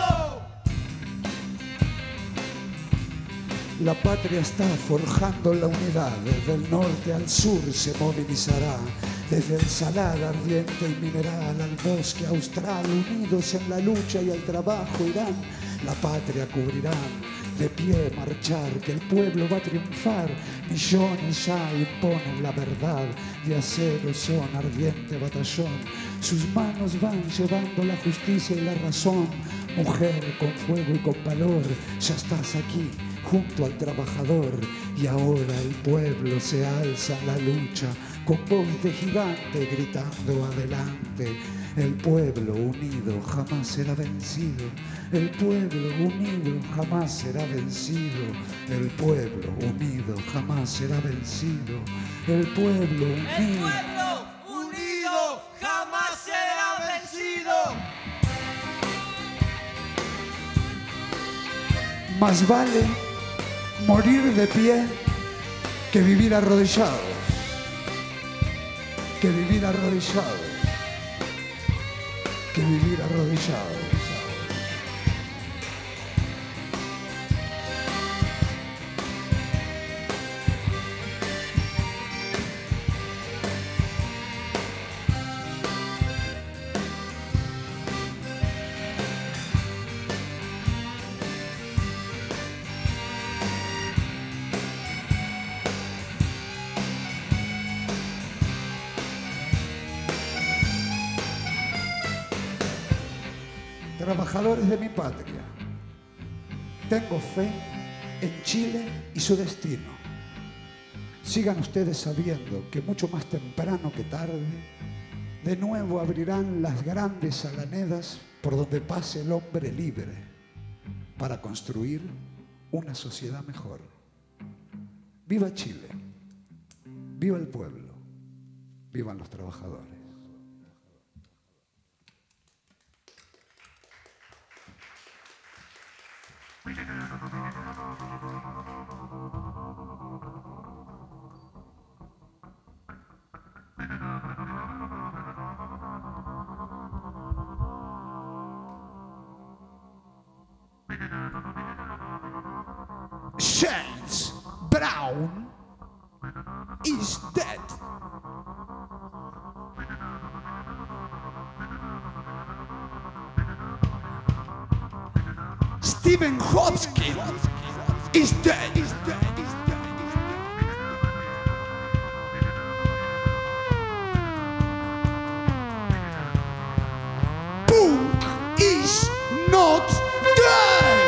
S2: La patria está forjando la unidad, desde el norte al sur se movilizará, desde el salar ardiente y mineral al bosque austral, unidos en la lucha y el trabajo irán, la patria cubrirán, de pie marchar, que el pueblo va a triunfar, millones ya imponen la verdad, de acero son ardiente batallón, sus manos van llevando la justicia y la razón, mujer con fuego y con valor, ya estás aquí, junto al trabajador, y ahora el pueblo se alza en la lucha, con voz de gigante gritando adelante. El pueblo unido jamás será vencido, el pueblo unido jamás será vencido, el pueblo unido jamás será vencido, el pueblo
S7: El
S2: unido.
S7: pueblo unido jamás será vencido.
S2: Más vale morir de pie que vivir arrodillados, que vivir arrodillados, que vivir arrodillados. Trabajadores de mi patria, tengo fe en Chile y su destino. Sigan ustedes sabiendo que mucho más temprano que tarde, de nuevo abrirán las grandes alanedas por donde pase el hombre libre para construir una sociedad mejor. ¡Viva Chile! ¡Viva el pueblo! ¡Vivan los trabajadores! James Brown is dead. Stephen Hopkins is dead. Is dead. Is dead. Punk is not dead.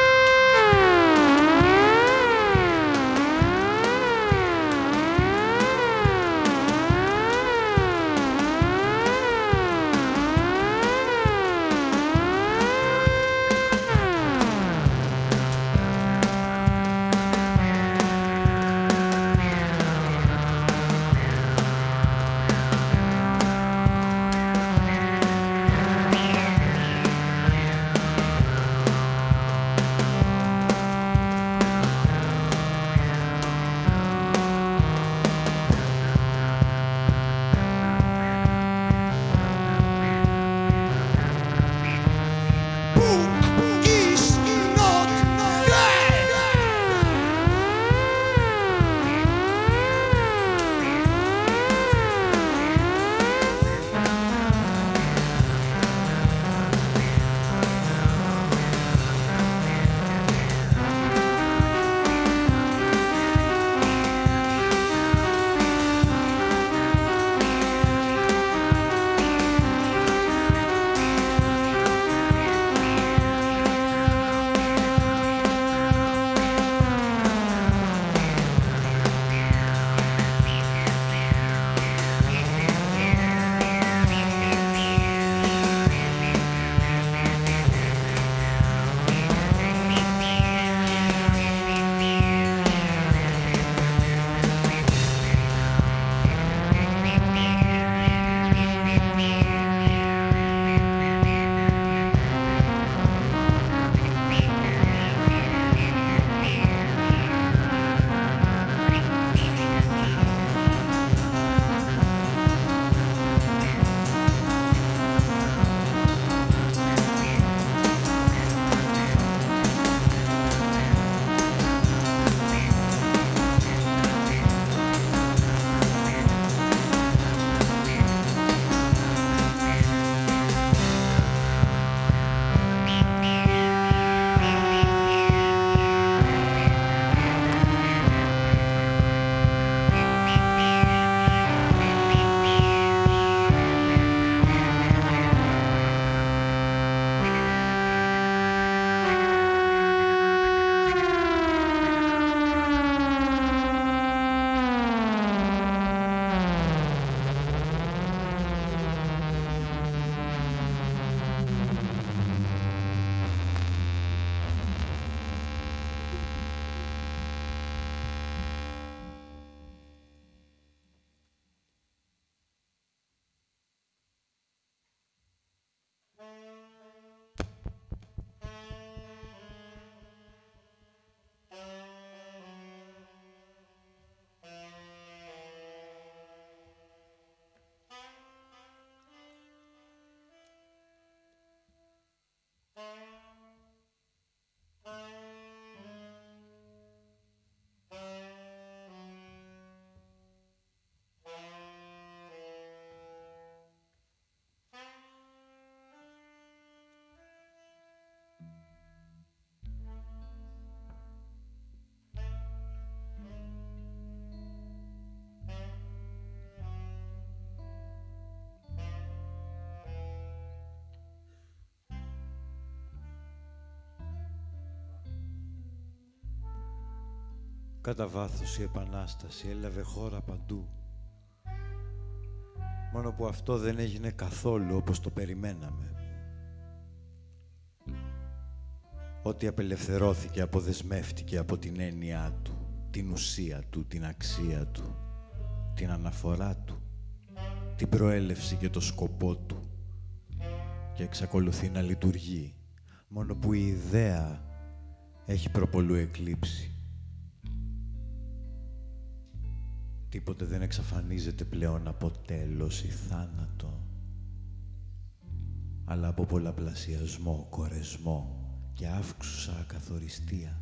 S4: Κατά βάθος η Επανάσταση έλαβε χώρα παντού. Μόνο που αυτό δεν έγινε καθόλου όπως το περιμέναμε. Ό,τι απελευθερώθηκε αποδεσμεύτηκε από την έννοιά του, την ουσία του, την αξία του, την αναφορά του, την προέλευση και το σκοπό του και εξακολουθεί να λειτουργεί, μόνο που η ιδέα έχει προπολού εκλείψει. Τίποτε δεν εξαφανίζεται πλέον από τέλος ή θάνατο, αλλά από πολλαπλασιασμό, κορεσμό και αύξουσα ακαθοριστία.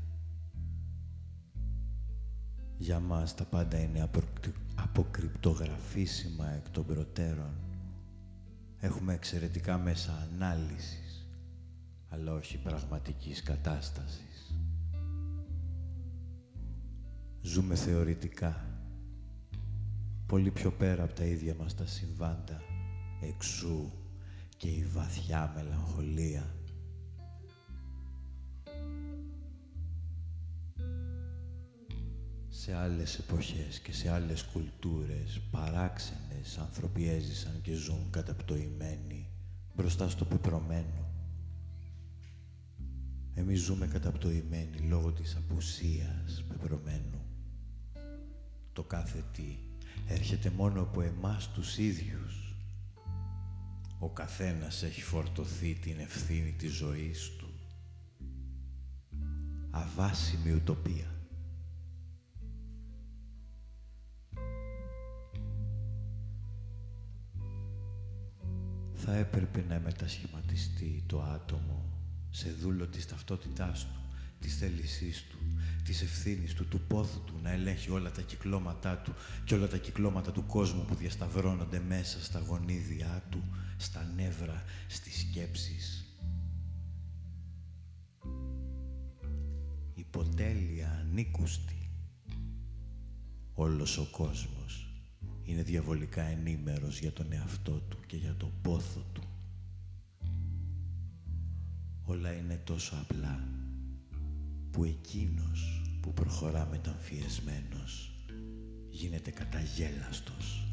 S4: Για μας τα πάντα είναι αποκρυπτογραφήσιμα εκ των προτέρων. Έχουμε εξαιρετικά μέσα ανάλυσης, αλλά όχι πραγματικής κατάστασης. Ζούμε θεωρητικά, πολύ πιο πέρα από τα ίδια μας τα συμβάντα, εξού και η βαθιά μελαγχολία. Σε άλλες εποχές και σε άλλες κουλτούρες, παράξενες άνθρωποι έζησαν και ζουν καταπτωημένοι μπροστά στο πεπρωμένο. Εμείς ζούμε καταπτωημένοι λόγω της απουσίας πεπρωμένου. Το κάθε τι έρχεται μόνο από εμάς τους ίδιους. Ο καθένας έχει φορτωθεί την ευθύνη της ζωής του. Αβάσιμη ουτοπία. Θα έπρεπε να μετασχηματιστεί το άτομο σε δούλο της ταυτότητάς του, της θέλησής του, της ευθύνης του, του πόθου του, να ελέγχει όλα τα κυκλώματά του και όλα τα κυκλώματα του κόσμου που διασταυρώνονται μέσα στα γονίδια του, στα νεύρα, στις σκέψεις. Υποτέλεια ανήκουστη. Όλος ο κόσμος είναι διαβολικά ενήμερος για τον εαυτό του και για τον πόθο του. Όλα είναι τόσο απλά που εκείνος που προχωρά μεταμφιεσμένος γίνεται καταγέλαστος.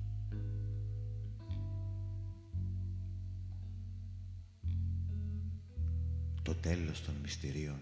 S4: Το τέλος των μυστηρίων.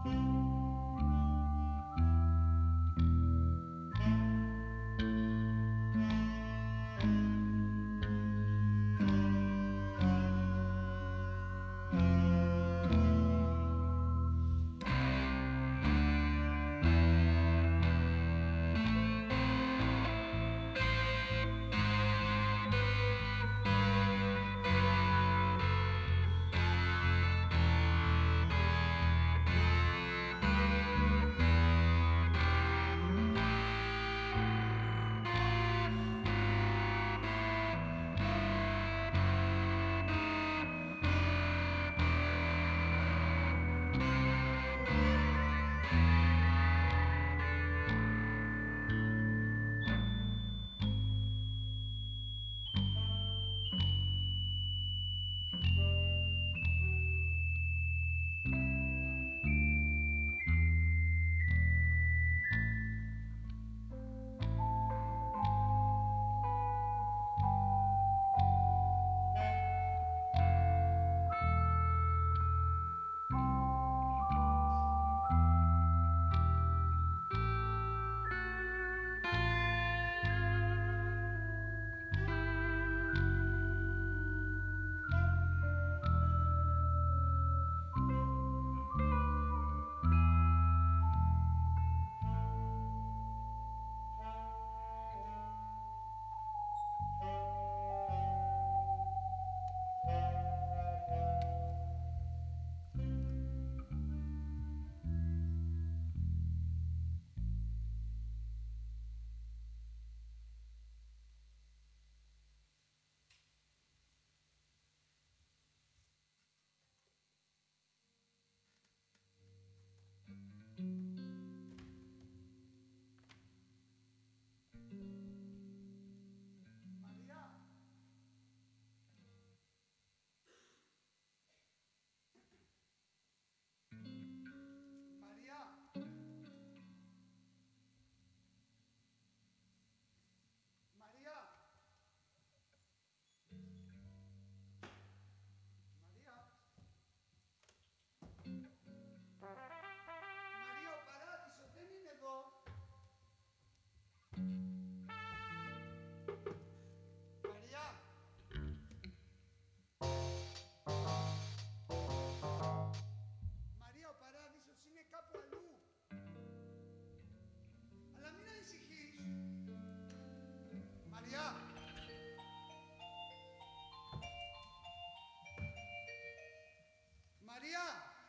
S2: Μαρία,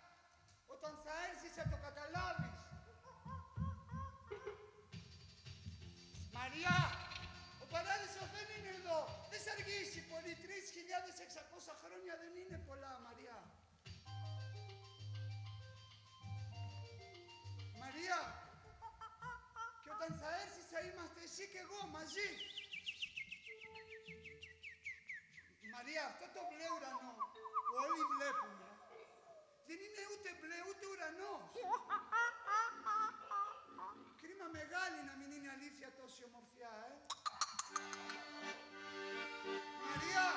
S2: όταν θα έρθεις θα το καταλάβεις. Μαρία, ο παράδεισος δεν είναι εδώ. Δεν σ' αργήσει πολύ. τρεις χιλιάδες εξακόσια χρόνια δεν είναι πολλά, Μαρία. Μαρία, και όταν θα έρθεις θα είμαστε εσύ και εγώ μαζί. Μαρία, αυτό το μπλε ουρανό που όλοι βλέπουμε δεν είναι ούτε μπλε ούτε ουρανός. Κρίμα μεγάλη να μην είναι αλήθεια τόση ομορφιά, ε. Μαρία!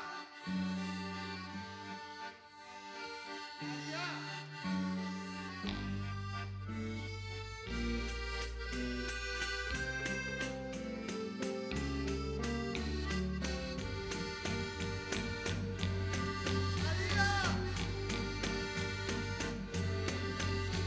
S2: Μαρία! Μαρία!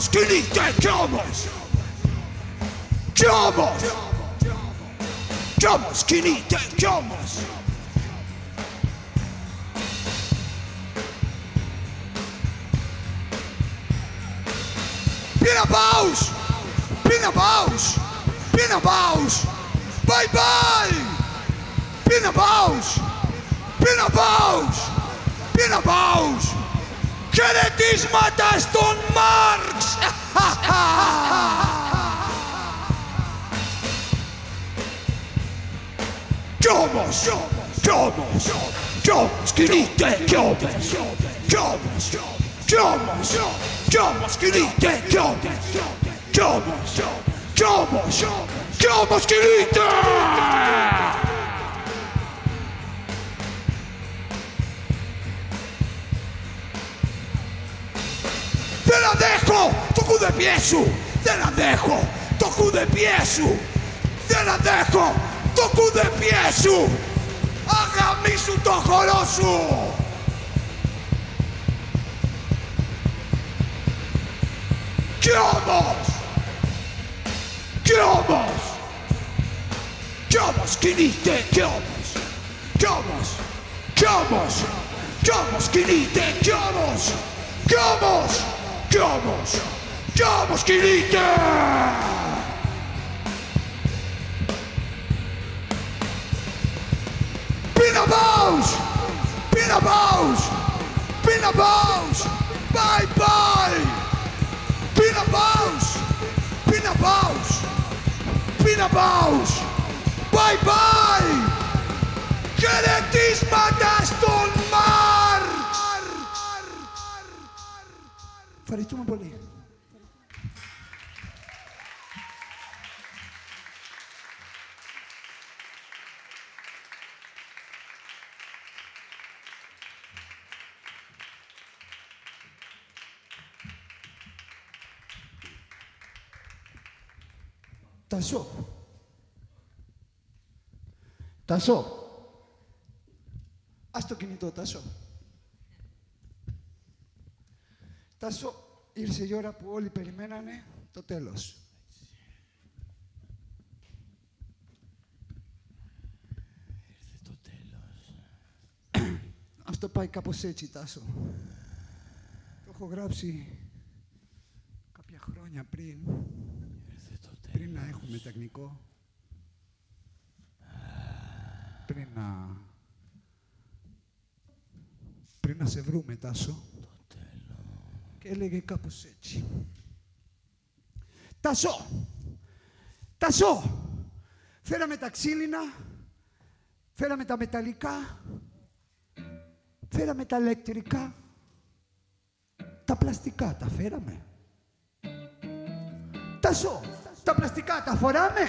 S5: όμως κινείται, κι όμως, κι όμως, κι όμως κινείται, κι όμως. Πίνα πάους, πίνα πάους, πίνα πάους, bye bye. Πίνα πάους, πίνα πάους, πίνα πάους. Χαιρετίσματα στον Μάρξ. Κι όμως, κι όμως, κι όμως κινείται, κι όμως, κι όμως, κι όμως, κι όμως κινείται, κι όμως, κι όμως, κι όμως, κι όμως κινείται. Δεν αντέχω το κουδεπιέ σου! Δεν αντέχω το κουδεπιέ σου! Δεν αντέχω το κουδεπιέ σου! Αγαμίσου το χορό σου! Κι όμως! Κι όμως! Κι όμως κινείται! Κι όμως! Κι όμως! Κι όμως! Κι όμως κινείται! Κι όμως! Κι όμως! Κι όμως, κι όμως κινείται! Πίνα πάους! Πίνα πάους! Πίνα πάους! Bye bye! Πίνα πάους! Πίνα πάους! Πίνα πάους! Bye bye! Χαιρετίσματα στον Μάρξ!
S2: Ευχαριστούμε πολύ. Τάσο. Τάσο. Ας το κινητό, Τάσο. Τάσο, ήρθε η ώρα που όλοι περιμένανε το τέλος.
S4: Ήρθε το τέλος.
S2: Αυτό πάει κάπως έτσι, Τάσο. Το έχω γράψει κάποια χρόνια πριν.
S4: Ήρθε το τέλος.
S2: Πριν να έχουμε τεχνικό. Πριν να... Πριν να σε βρούμε, Τάσο. Και έλεγε κάπως έτσι. Τάσο! Τάσο! Φέραμε τα ξύλινα, φέραμε τα μεταλλικά, φέραμε τα ηλεκτρικά, τα πλαστικά τα φέραμε. Τάσο! Τα πλαστικά τα φοράμε!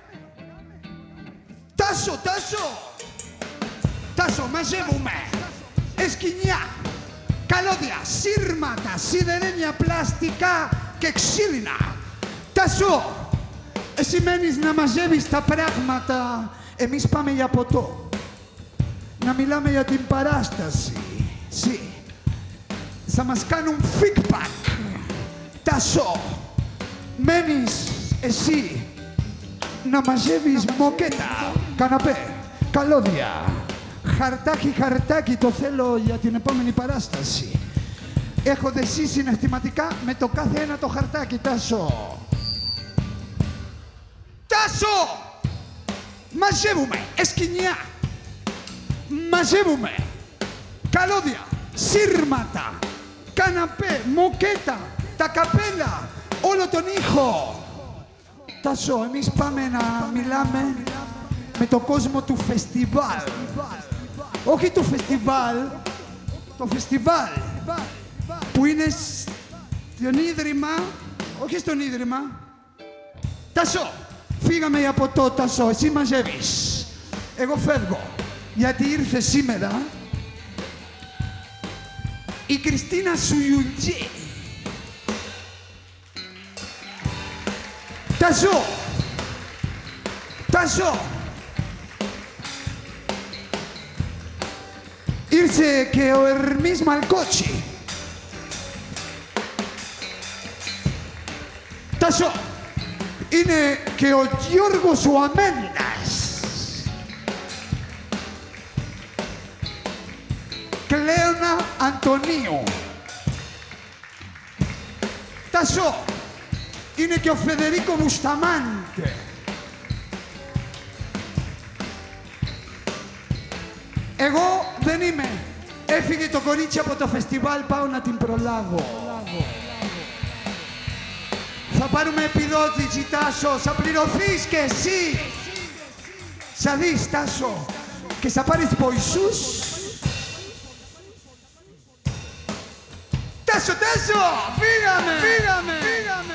S2: Τάσο! Τάσο! Τάσο, μαζεύουμε! Εσκινιά! Καλώδια, σύρματα, σιδερένια, πλαστικά και ξύλινα. Τάσο, εσύ μένεις να μαζεύεις τα πράγματα. Εμείς πάμε για ποτό. Να μιλάμε για την παράσταση. Σι. Θα μας κάνουν feedback. Τάσο, μένεις εσύ να μαζεύεις μοκέτα, καναπέ, καλώδια. Χαρτάκι, χαρτάκι, το θέλω για την επόμενη παράσταση. Έχω δεσεί συναισθηματικά με το κάθε ένα το χαρτάκι, Τάσο. Τάσο! Μαζεύουμε εσκινιά. Μαζεύουμε καλώδια, σύρματα, καναπέ, μοκέτα, τα καπέλα, όλο τον ήχο. Τάσο, εμείς πάμε να μιλάμε με τον κόσμο του φεστιβάλ. Όχι του φεστιβάλ, το φεστιβάλ που είναι στον Ίδρυμα, όχι στον Ίδρυμα. Τάσο, φύγαμε για ποτό, Τάσο, εσύ μαζεύεις. Εγώ φεύγω, γιατί ήρθε σήμερα η Κριστίνα Σουγιουτζή. Τάσο, Τάσο, ήρθε και ο Ερμής Μαλκότσι. Τάσο, είναι και ο Γιώργος ο Αμένας. Κλέωνα Αντωνίου. Τάσο, είναι και ο Φεδερίκο Μπουσταμάντε. Εγώ δεν είμαι. Έφυγε το κορίτσι από το φεστιβάλ, πάω να την προλάβω. Θα πάρουμε επιδότηση, Τάσο, θα πληρωθείς κι εσύ. Θα δεις, Τάσο, και θα πάρεις βοησούς. Τάσο, Τάσο, φύγαμε, φύγαμε, φύγαμε.